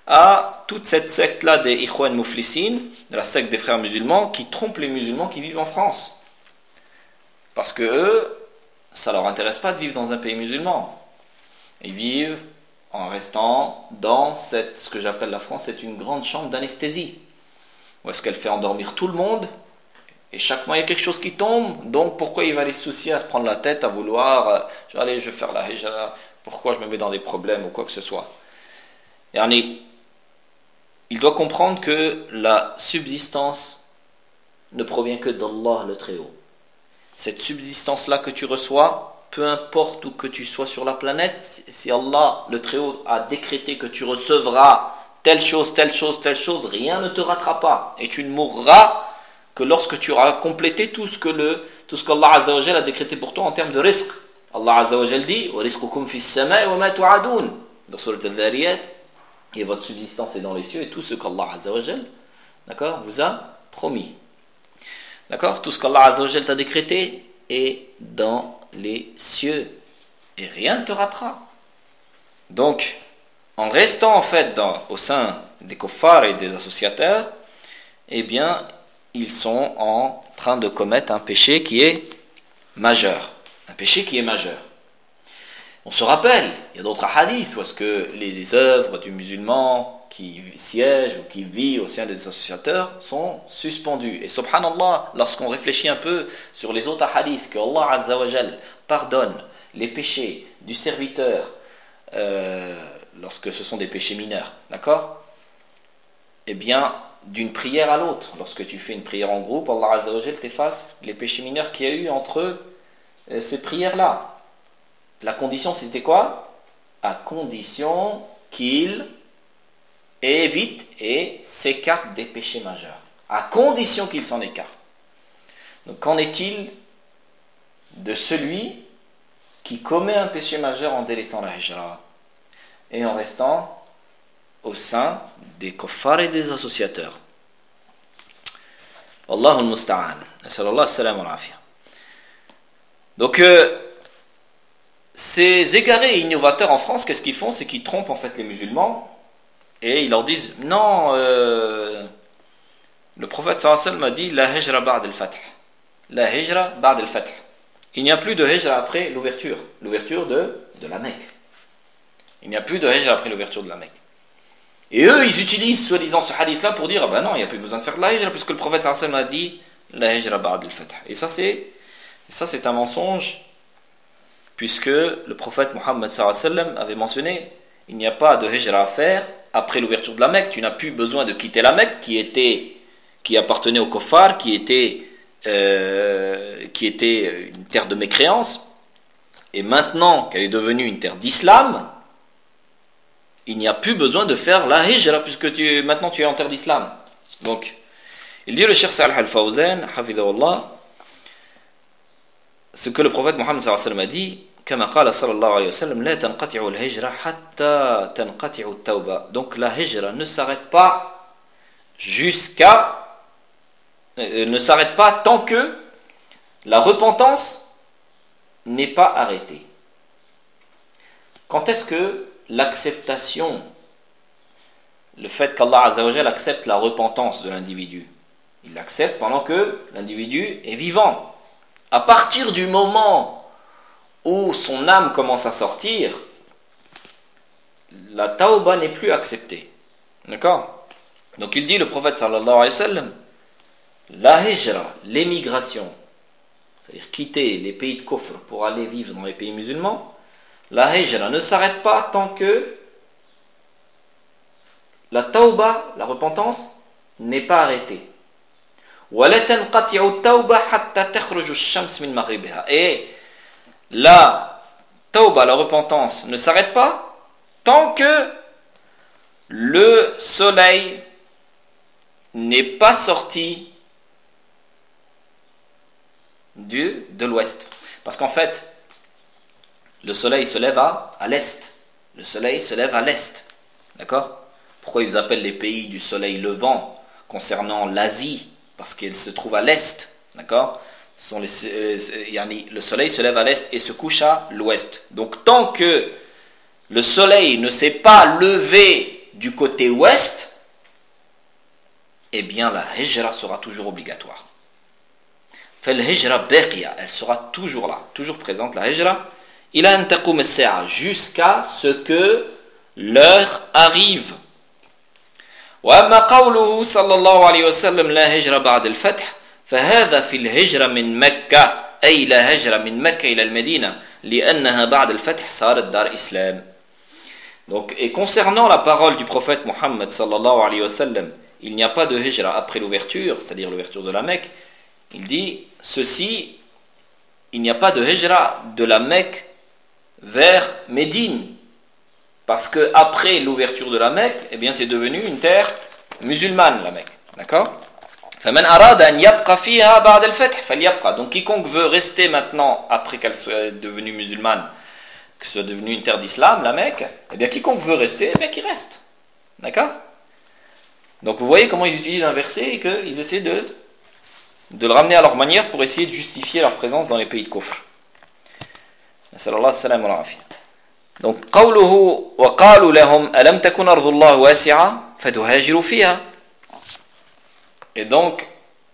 à toute cette secte-là des Ikhwan Mouflissin, de la secte des frères musulmans, qui trompent les musulmans qui vivent en France. Parce que eux, ça leur intéresse pas de vivre dans un pays musulman. Ils vivent en restant dans cette, ce que j'appelle la France, c'est une grande chambre d'anesthésie. Où est-ce qu'elle fait endormir tout le monde, et chaque mois il y a quelque chose qui tombe, donc pourquoi il va les soucier à se prendre la tête, à vouloir, euh, allez je vais faire la hijra, pourquoi je me mets dans des problèmes ou quoi que ce soit. Yani, il doit comprendre que la subsistance ne provient que d'Allah le Très-Haut. Cette subsistance-là que tu reçois, peu importe où que tu sois sur la planète, si Allah le Très-Haut a décrété que tu recevras telle chose, telle chose, telle chose, rien ne te ratera pas. Et tu ne mourras que lorsque tu auras complété tout ce que le, tout ce qu'Allah Azza wa Jal a décrété pour toi en termes de risque. Allah Azza wa Jal dit wa rizqukum fis samaa'i wa ma tu'adun. Dans Surat Al-Dhariyat, et votre subsistance est dans les cieux et tout ce qu'Allah Azza wa Jal, d'accord, vous a promis. D'accord, tout ce qu'Allah Azza wa Jal t'a décrété est dans les cieux et rien ne te ratera. Donc, en restant en fait dans, au sein des kuffars et des associateurs, eh bien, ils sont en train de commettre un péché qui est majeur. Un péché qui est majeur. On se rappelle, il y a d'autres hadiths où est-ce que les œuvres du musulman qui siège ou qui vit au sein des associateurs sont suspendues. Et subhanallah, lorsqu'on réfléchit un peu sur les autres hadiths, que Allah Azza wa Jal pardonne les péchés du serviteur euh, lorsque ce sont des péchés mineurs, d'accord? Eh bien, d'une prière à l'autre, lorsque tu fais une prière en groupe, Allah Azza wa Jal t'efface les péchés mineurs qu'il y a eu entre euh, ces prières-là. La condition, c'était quoi? À condition qu'il évite et s'écarte des péchés majeurs. À condition qu'il s'en écarte. Donc, qu'en est-il de celui qui commet un péché majeur en délaissant la hijra et en restant au sein des kuffars et des associateurs? Allahul musta'an. Nasallallahu salam wa l'afia. Donc, euh, ces égarés et innovateurs en France, qu'est-ce qu'ils font? C'est qu'ils trompent en fait les musulmans et ils leur disent non, euh, le prophète sallallahu alayhi wa sallam a dit la hijra ba'd al-fath. La hijra ba'd al-fath. Il n'y a plus de hijra après l'ouverture, l'ouverture de, de la Mecque. Il n'y a plus de hijra après l'ouverture de la Mecque. Et eux, ils utilisent soi-disant ce hadith-là pour dire ah ben non, il n'y a plus besoin de faire de la hijra puisque le prophète sallallahu alayhi wa sallam a dit la hijra ba'd al-fath. Et ça c'est, ça c'est un mensonge. Puisque le prophète Mohammed sallallahu alayhi wa sallam avait mentionné il n'y a pas de hijra à faire après l'ouverture de la Mecque. Tu n'as plus besoin de quitter la Mecque qui était, qui appartenait aux kuffars, qui était, euh, qui était une terre de mécréance. Et maintenant qu'elle est devenue une terre d'islam, il n'y a plus besoin de faire la hijra puisque tu, maintenant tu es en terre d'islam. Donc, il dit le Cheikh Salih al-Fawzan, hafidhahullah, ce que le prophète Mohammed sallallahu alayhi wa sallam a dit, كما قال صلى الله عليه وسلم لا تنقطع الهجرة حتى تنقطع التوبة. Donc la hijra ne s'arrête pas jusqu'à euh, ne s'arrête pas tant que la repentance n'est pas arrêtée. Quand est-ce que l'acceptation, le fait qu'Allah Azza wa Jal accepte la repentance de l'individu, il l'accepte pendant que l'individu est vivant. À partir du moment où son âme commence à sortir, la tauba n'est plus acceptée. D'accord? Donc il dit, le prophète sallallahu alayhi wa sallam, la hijra, l'émigration, c'est-à-dire quitter les pays de kufr pour aller vivre dans les pays musulmans, la hijra ne s'arrête pas tant que la tauba, la repentance, n'est pas arrêtée. Et la tauba, la repentance, ne s'arrête pas tant que le soleil n'est pas sorti du, de l'ouest. Parce qu'en fait, le soleil se lève à, à l'est. Le soleil se lève à l'est. D'accord? Pourquoi ils appellent les pays du soleil levant concernant l'Asie? Parce qu'elle se trouve à l'est. D'accord? Sont les, euh, yani, le soleil se lève à l'est et se couche à l'ouest. Donc tant que le soleil ne s'est pas levé du côté ouest, eh bien la hijra sera toujours obligatoire. فالهجرة باقية, elle sera toujours là, toujours présente la hijra, إلى أن تقوم الساعة, jusqu'à ce que l'heure arrive. وأما قوله صلى الله عليه وسلم لا هجرة بعد الفتح فهذا في الهجرة من مكة, أي لا هجرة من مكة إلى المدينة لأنها بعد الفتح صارت دار إسلام. Donc, et concernant la parole du prophète Mohammed sallallahu alayhi wa sallam, il n'y a pas de hijra après l'ouverture, c'est-à-dire l'ouverture de la Mecque. Il dit ceci, il n'y a pas de hijra de la Mecque vers Médine, parce que après l'ouverture de la Mecque, eh bien c'est devenu une terre musulmane, la Mecque, d'accord? فمن أراد أن يبقى فيها بعد الفتح فليبقى. Donc quiconque veut rester maintenant après qu'elle soit devenue musulmane, que ce soit devenu une terre d'islam, la Mecque, eh bien quiconque veut rester, eh bien qu'il reste, d'accord? Donc vous voyez comment ils utilisent un verset et qu'ils essaient de de le ramener à leur manière pour essayer de justifier leur présence dans les pays de Kufr. Sallallahu alayhi wa sallam. Donc, قوله وقالوا لهم ألم تكن أرض الله واسعة فتهاجروا فيها. Et donc,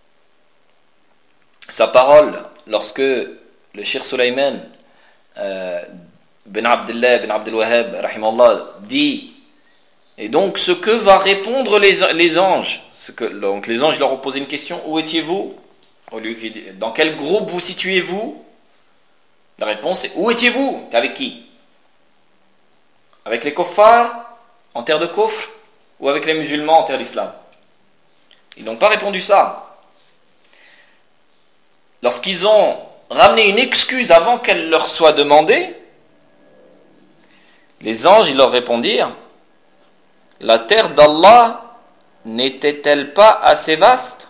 sa parole, lorsque le Cheikh Sulayman euh, ben Abdullah ben Abdul Wahhab rahimahullah dit, et donc ce que va répondre les, les anges, ce que, donc les anges leur ont posé une question, où étiez-vous? Au lieu de, dans quel groupe vous situez-vous? La réponse est, où étiez-vous? Avec qui? Avec les kuffars en terre de kufr ou avec les musulmans en terre d'islam? Ils n'ont pas répondu ça. Lorsqu'ils ont ramené une excuse avant qu'elle leur soit demandée, les anges ils leur répondirent, la terre d'Allah n'était-elle pas assez vaste?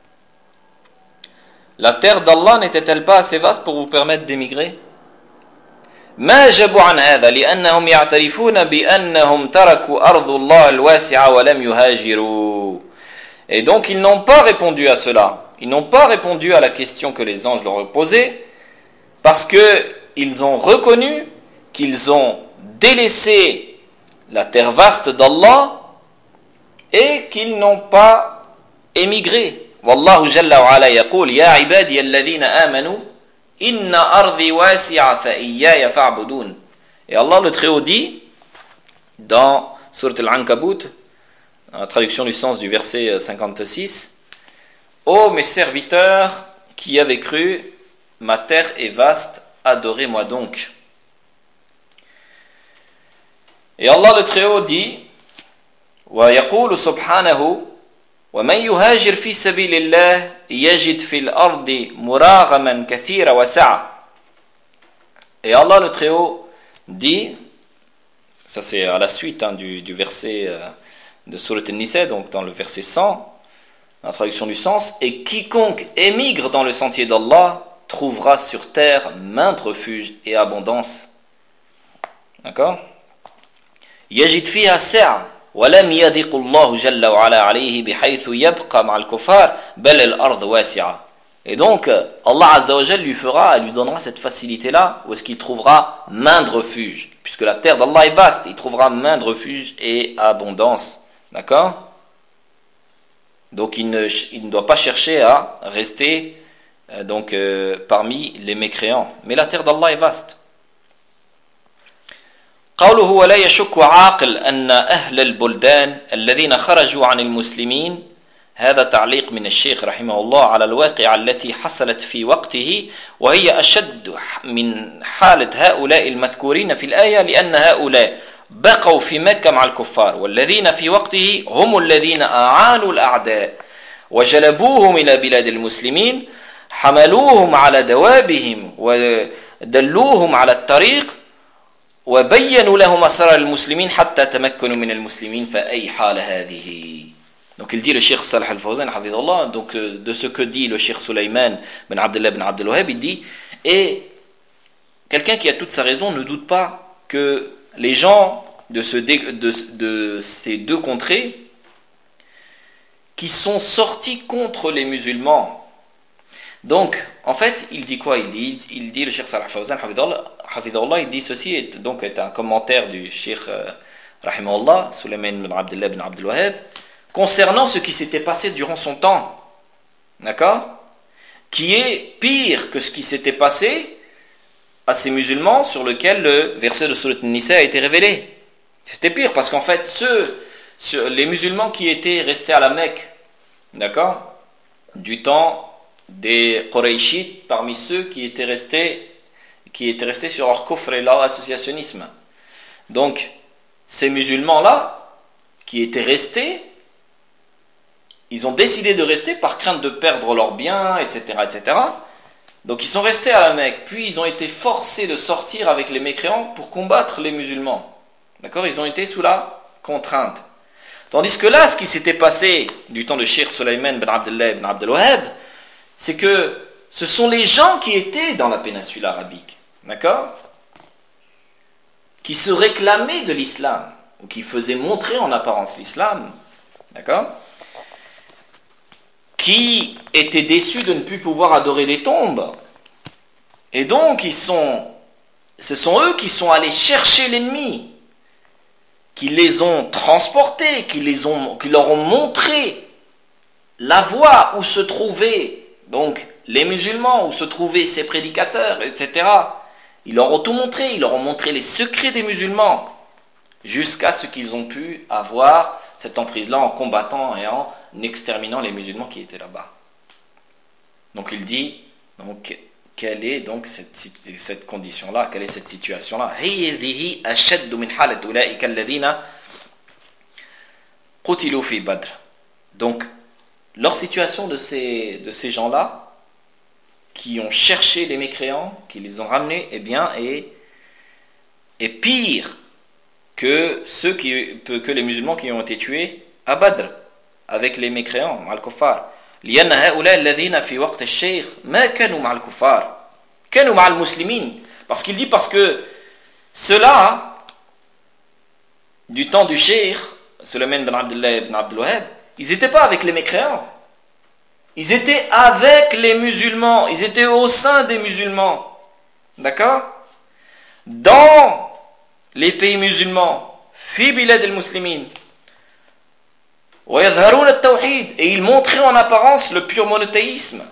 La terre d'Allah n'était-elle pas assez vaste pour vous permettre d'émigrer? ما جابوا عن هذا لأنهم يعترفون بأنهم تركوا أرض الله الواسعة ولم يهاجروا. Et donc ils n'ont pas répondu à cela. Ils n'ont pas répondu à la question que les anges leur ont posée parce que ils ont reconnu qu'ils ont délaissé la terre vaste d'Allah et qu'ils n'ont pas émigré. والله جل وعلا يقول يا عبادي الذين آمنوا إن أرضي واسعة فإياي فاعبدون. Et Allah le Très-Haut dit dans Surat Al-Ankabut, la traduction du sens du verset cinquante-six, ô mes serviteurs qui avez cru, ma terre est vaste, adorez-moi donc. Et Allah le Très-Haut dit ويقول سبحانه ومن يهاجر في سبيل الله يجد في الأرض مراغما كثيرا وسعة. Et Allah le Très-Haut dit, ça c'est à la suite hein, du, du verset euh, de Surat An-Nisa, donc dans le verset cent, la traduction du sens, et quiconque émigre dans le sentier d'Allah trouvera sur terre maintes refuges et abondance. D'accord? يجد فيها سعة ولم يضيق الله جل وعلا عليه بحيث يبقى مع الكفار بل الأرض واسعة. Et donc Allah Azza wa Jal lui fera, lui donnera cette facilité là où est-ce qu'il trouvera maintes refuges, puisque la terre d'Allah est vaste, il trouvera maintes refuges et abondance. D'accord? Donc il ne, il ne doit pas chercher à rester euh, donc euh, parmi les mécréants, mais la terre d'Allah est vaste. قوله ولا يشك عاقل أن أهل البلدان الذين خرجوا عن المسلمين. هذا تعليق من الشيخ رحمه الله على الواقعة التي حصلت في وقته وهي أشد من حالة هؤلاء المذكورين في الآية لأن هؤلاء بقوا في مكة مع الكفار والذين في وقته هم الذين أعانوا الأعداء وجلبوهم إلى بلاد المسلمين حملوهم على دوابهم ودلوهم على الطريق وبينوا لهم أسرار المسلمين حتى تمكنوا من المسلمين فأي حال هذه. Donc il dit le Cheikh Salih al-Fawzan hafidhullah, donc de ce que dit le Cheikh Sulayman ben Abdullah ben Abdul Wahhab, il dit, et quelqu'un qui a toute sa raison ne doute pas que les gens de, ce, de, de ces deux contrées qui sont sortis contre les musulmans. Donc, en fait, il dit quoi? Il dit, il dit le Cheikh Salih al-Fawzan hafidhullah, il dit ceci, est, donc est un commentaire du Cheikh rahimahullah, Sulayman ibn Abdullah ibn Abdul Wahhab, concernant ce qui s'était passé durant son temps, d'accord, qui est pire que ce qui s'était passé à ces musulmans sur lequel le verset de Surat An-Nisa a été révélé. C'était pire parce qu'en fait, ceux, ceux, les musulmans qui étaient restés à la Mecque, d'accord, du temps des Qurayshites, parmi ceux qui étaient restés, qui étaient restés sur leur kufr et leur associationnisme. Donc, ces musulmans-là, qui étaient restés, ils ont décidé de rester par crainte de perdre leurs biens, et cetera, et cetera. Donc, ils sont restés à la Mecque, puis ils ont été forcés de sortir avec les mécréants pour combattre les musulmans. D'accord ? Ils ont été sous la contrainte. Tandis que là, ce qui s'était passé du temps de Cheikh Sulayman ibn Abdullah ibn Abdul Wahhab, c'est que ce sont les gens qui étaient dans la péninsule arabique, d'accord, qui se réclamaient de l'islam, ou qui faisaient montrer en apparence l'islam, d'accord, qui étaient déçus de ne plus pouvoir adorer les tombes. Et donc, ils sont, ce sont eux qui sont allés chercher l'ennemi, qui les ont transportés, qui, les ont, qui leur ont montré la voie où se trouvaient donc les musulmans, où se trouvaient ces prédicateurs, et cetera. Ils leur ont tout montré, ils leur ont montré les secrets des musulmans, jusqu'à ce qu'ils ont pu avoir cette emprise-là en combattant et en exterminant les musulmans qui étaient là-bas. Donc il dit, donc, quelle est donc cette, cette condition-là, quelle est cette situation-là? Donc, leur situation de ces, de ces gens-là, qui ont cherché les mécréants, qui les ont ramenés, eh bien, est, est pire que ceux qui, que les musulmans qui ont été tués à Badr, avec les mécréants, al-kuffar. لأن هؤلاء الذين في وقت الشيخ ما كانوا مع الكفار كانوا مع المسلمين. Parce qu'il dit parce que ceux-là du temps du cheikh Sulayman ibn Abdullah ibn Abdul Wahhab, ils n'étaient pas avec les mécréants, ils étaient avec les musulmans, ils étaient au sein des musulmans, d'accord, dans les pays musulmans, fi bilad al-muslimin, et ils montraient en apparence le pur monothéisme.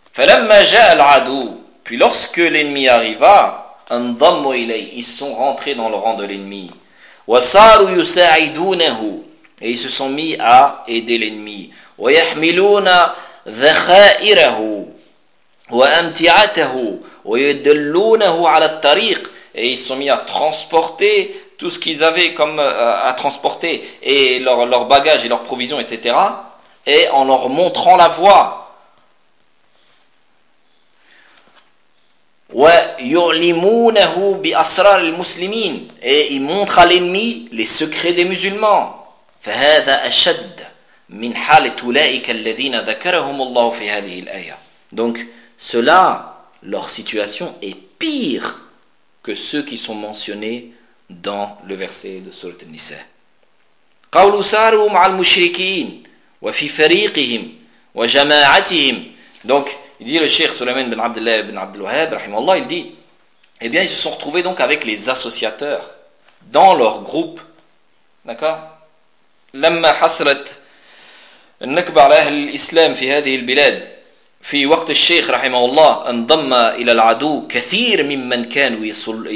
Puis lorsque l'ennemi arriva, ils sont rentrés dans le rang de l'ennemi, et ils se sont mis à aider l'ennemi, et ils se sont mis à transporter tout ce qu'ils avaient comme euh, à transporter, et leurs leur bagages et leurs provisions, et cetera, et en leur montrant la voie. Et ils montrent à l'ennemi les secrets des musulmans. Donc, cela, leur situation est pire que ceux qui sont mentionnés dans le verset de Surat An-Nisa. قَوْلُ سَارُوا مَعَ الْمُشْرِكِينَ وَفِي فَرِيقِهِمْ وَجَمَاعَتِهِمْ. Donc, il dit le cheikh Sulayman ibn Abdullah ibn Abdul Wahhab, rahimahullah, il dit, eh bien, ils se sont retrouvés donc avec les associateurs dans leur groupe, d'accord. لما حصلت النكبة على أهل الإسلام في هذه البلاد في وقت الشيخ رحمه الله انضم إلى العدو كثير ممن كانوا يصل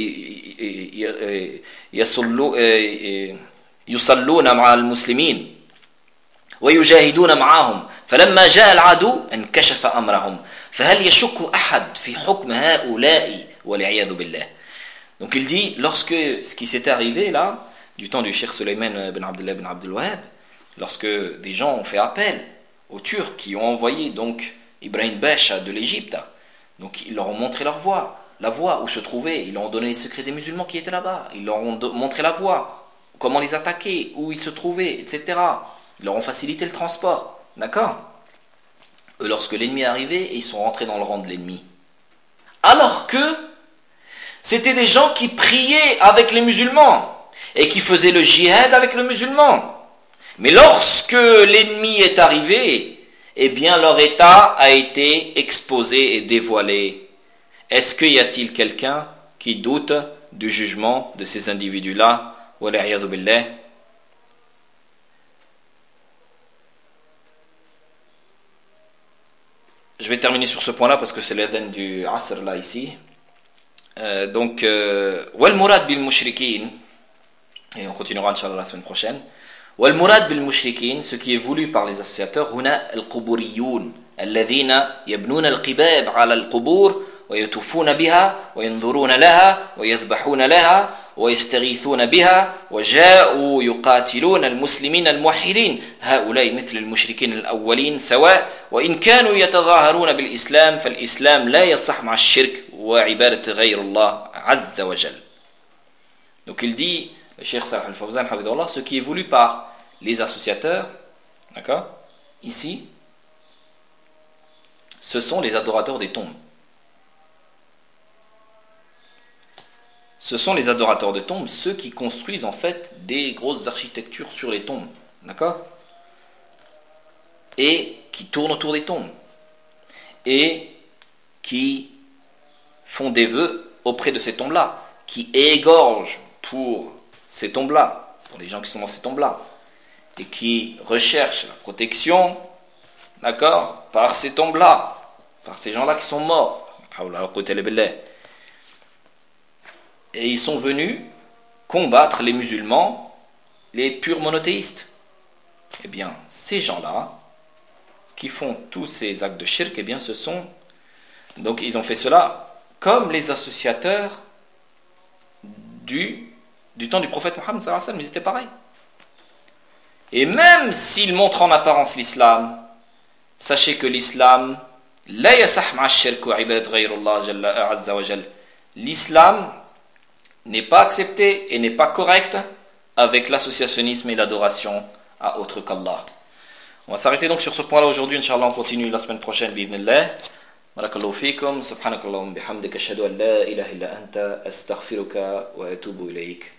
يصلوا يصلون مع المسلمين ويجاهدون معهم فلما جاء العدو انكشف أمرهم فهل يشك أحد في حكم هؤلاء والعياذ بالله. Donc il dit, lorsque ce qui s'est arrivé là du temps du cheikh Sulayman ibn Abdullah ibn Abdul Wahhab, lorsque des gens ont fait appel aux Turcs qui ont envoyé donc Ibrahim Basha de l'Égypte, donc ils leur ont montré leur voie, la voie où se trouvaient, ils leur ont donné les secrets des musulmans qui étaient là-bas, ils leur ont do- montré la voie, comment les attaquer, où ils se trouvaient, et cetera. Ils leur ont facilité le transport, d'accord. Eux, lorsque l'ennemi est arrivé, ils sont rentrés dans le rang de l'ennemi. Alors que c'était des gens qui priaient avec les musulmans et qui faisaient le djihad avec les musulmans. Mais lorsque l'ennemi est arrivé, eh bien leur état a été exposé et dévoilé. Est-ce qu'il y a-t-il quelqu'un qui doute du jugement de ces individus-là? Wala'iyadu billah. vais terminer sur ce point-là parce que c'est l'adhan du Asr là ici. Euh, donc, wal murad bil mushrikin, et on continuera Inch'Allah la semaine prochaine. Wal murad bil mushrikin, ce qui est voulu par les associateurs, huna al quburiyun, alladhina yabnuna al qibab ala al qubur, wa yatufuna biha, wa yanzuruna laha, wa yadhbahuna laha, ويستغيثون بها وجاءوا يقاتلون المسلمين الموحدين هؤلاء مثل المشركين الأولين سواء وإن كانوا يتظاهرون بالإسلام فالإسلام لا يصح مع الشرك وعبادة غير الله عز وجل. Donc il dit, le Cheikh Salih Al-Fawzan, ce qui est voulu par les associateurs, d'accord, ici, ce sont les adorateurs des tombes. Ce sont les adorateurs de tombes, ceux qui construisent en fait des grosses architectures sur les tombes, d'accord, et qui tournent autour des tombes, et qui font des vœux auprès de ces tombes-là, qui égorgent pour ces tombes-là, pour les gens qui sont dans ces tombes-là, et qui recherchent la protection, d'accord, par ces tombes-là, par ces gens-là qui sont morts. Et ils sont venus combattre les musulmans, les purs monothéistes. Eh bien, ces gens-là, qui font tous ces actes de shirk, eh bien, ce sont... Donc, ils ont fait cela comme les associateurs du, du temps du prophète Mohammed sallallahu alayhi wa sallam, ils étaient pareils. Et même s'ils montrent en apparence l'islam, sachez que l'islam, la yasah ma'a shirk wa ibadat ghayrullah jalla azza wa jal. L'islam n'est pas accepté et n'est pas correct avec l'associationnisme et l'adoration à autre qu'Allah. On va s'arrêter donc sur ce point-là aujourd'hui. Inch'Allah, on continue la semaine prochaine. Bi'idhnillah. Barakallahu fikum. Subhanakallahum bihamdika ashhadu an la ilaha illa anta astaghfiruka wa atubu ilayk.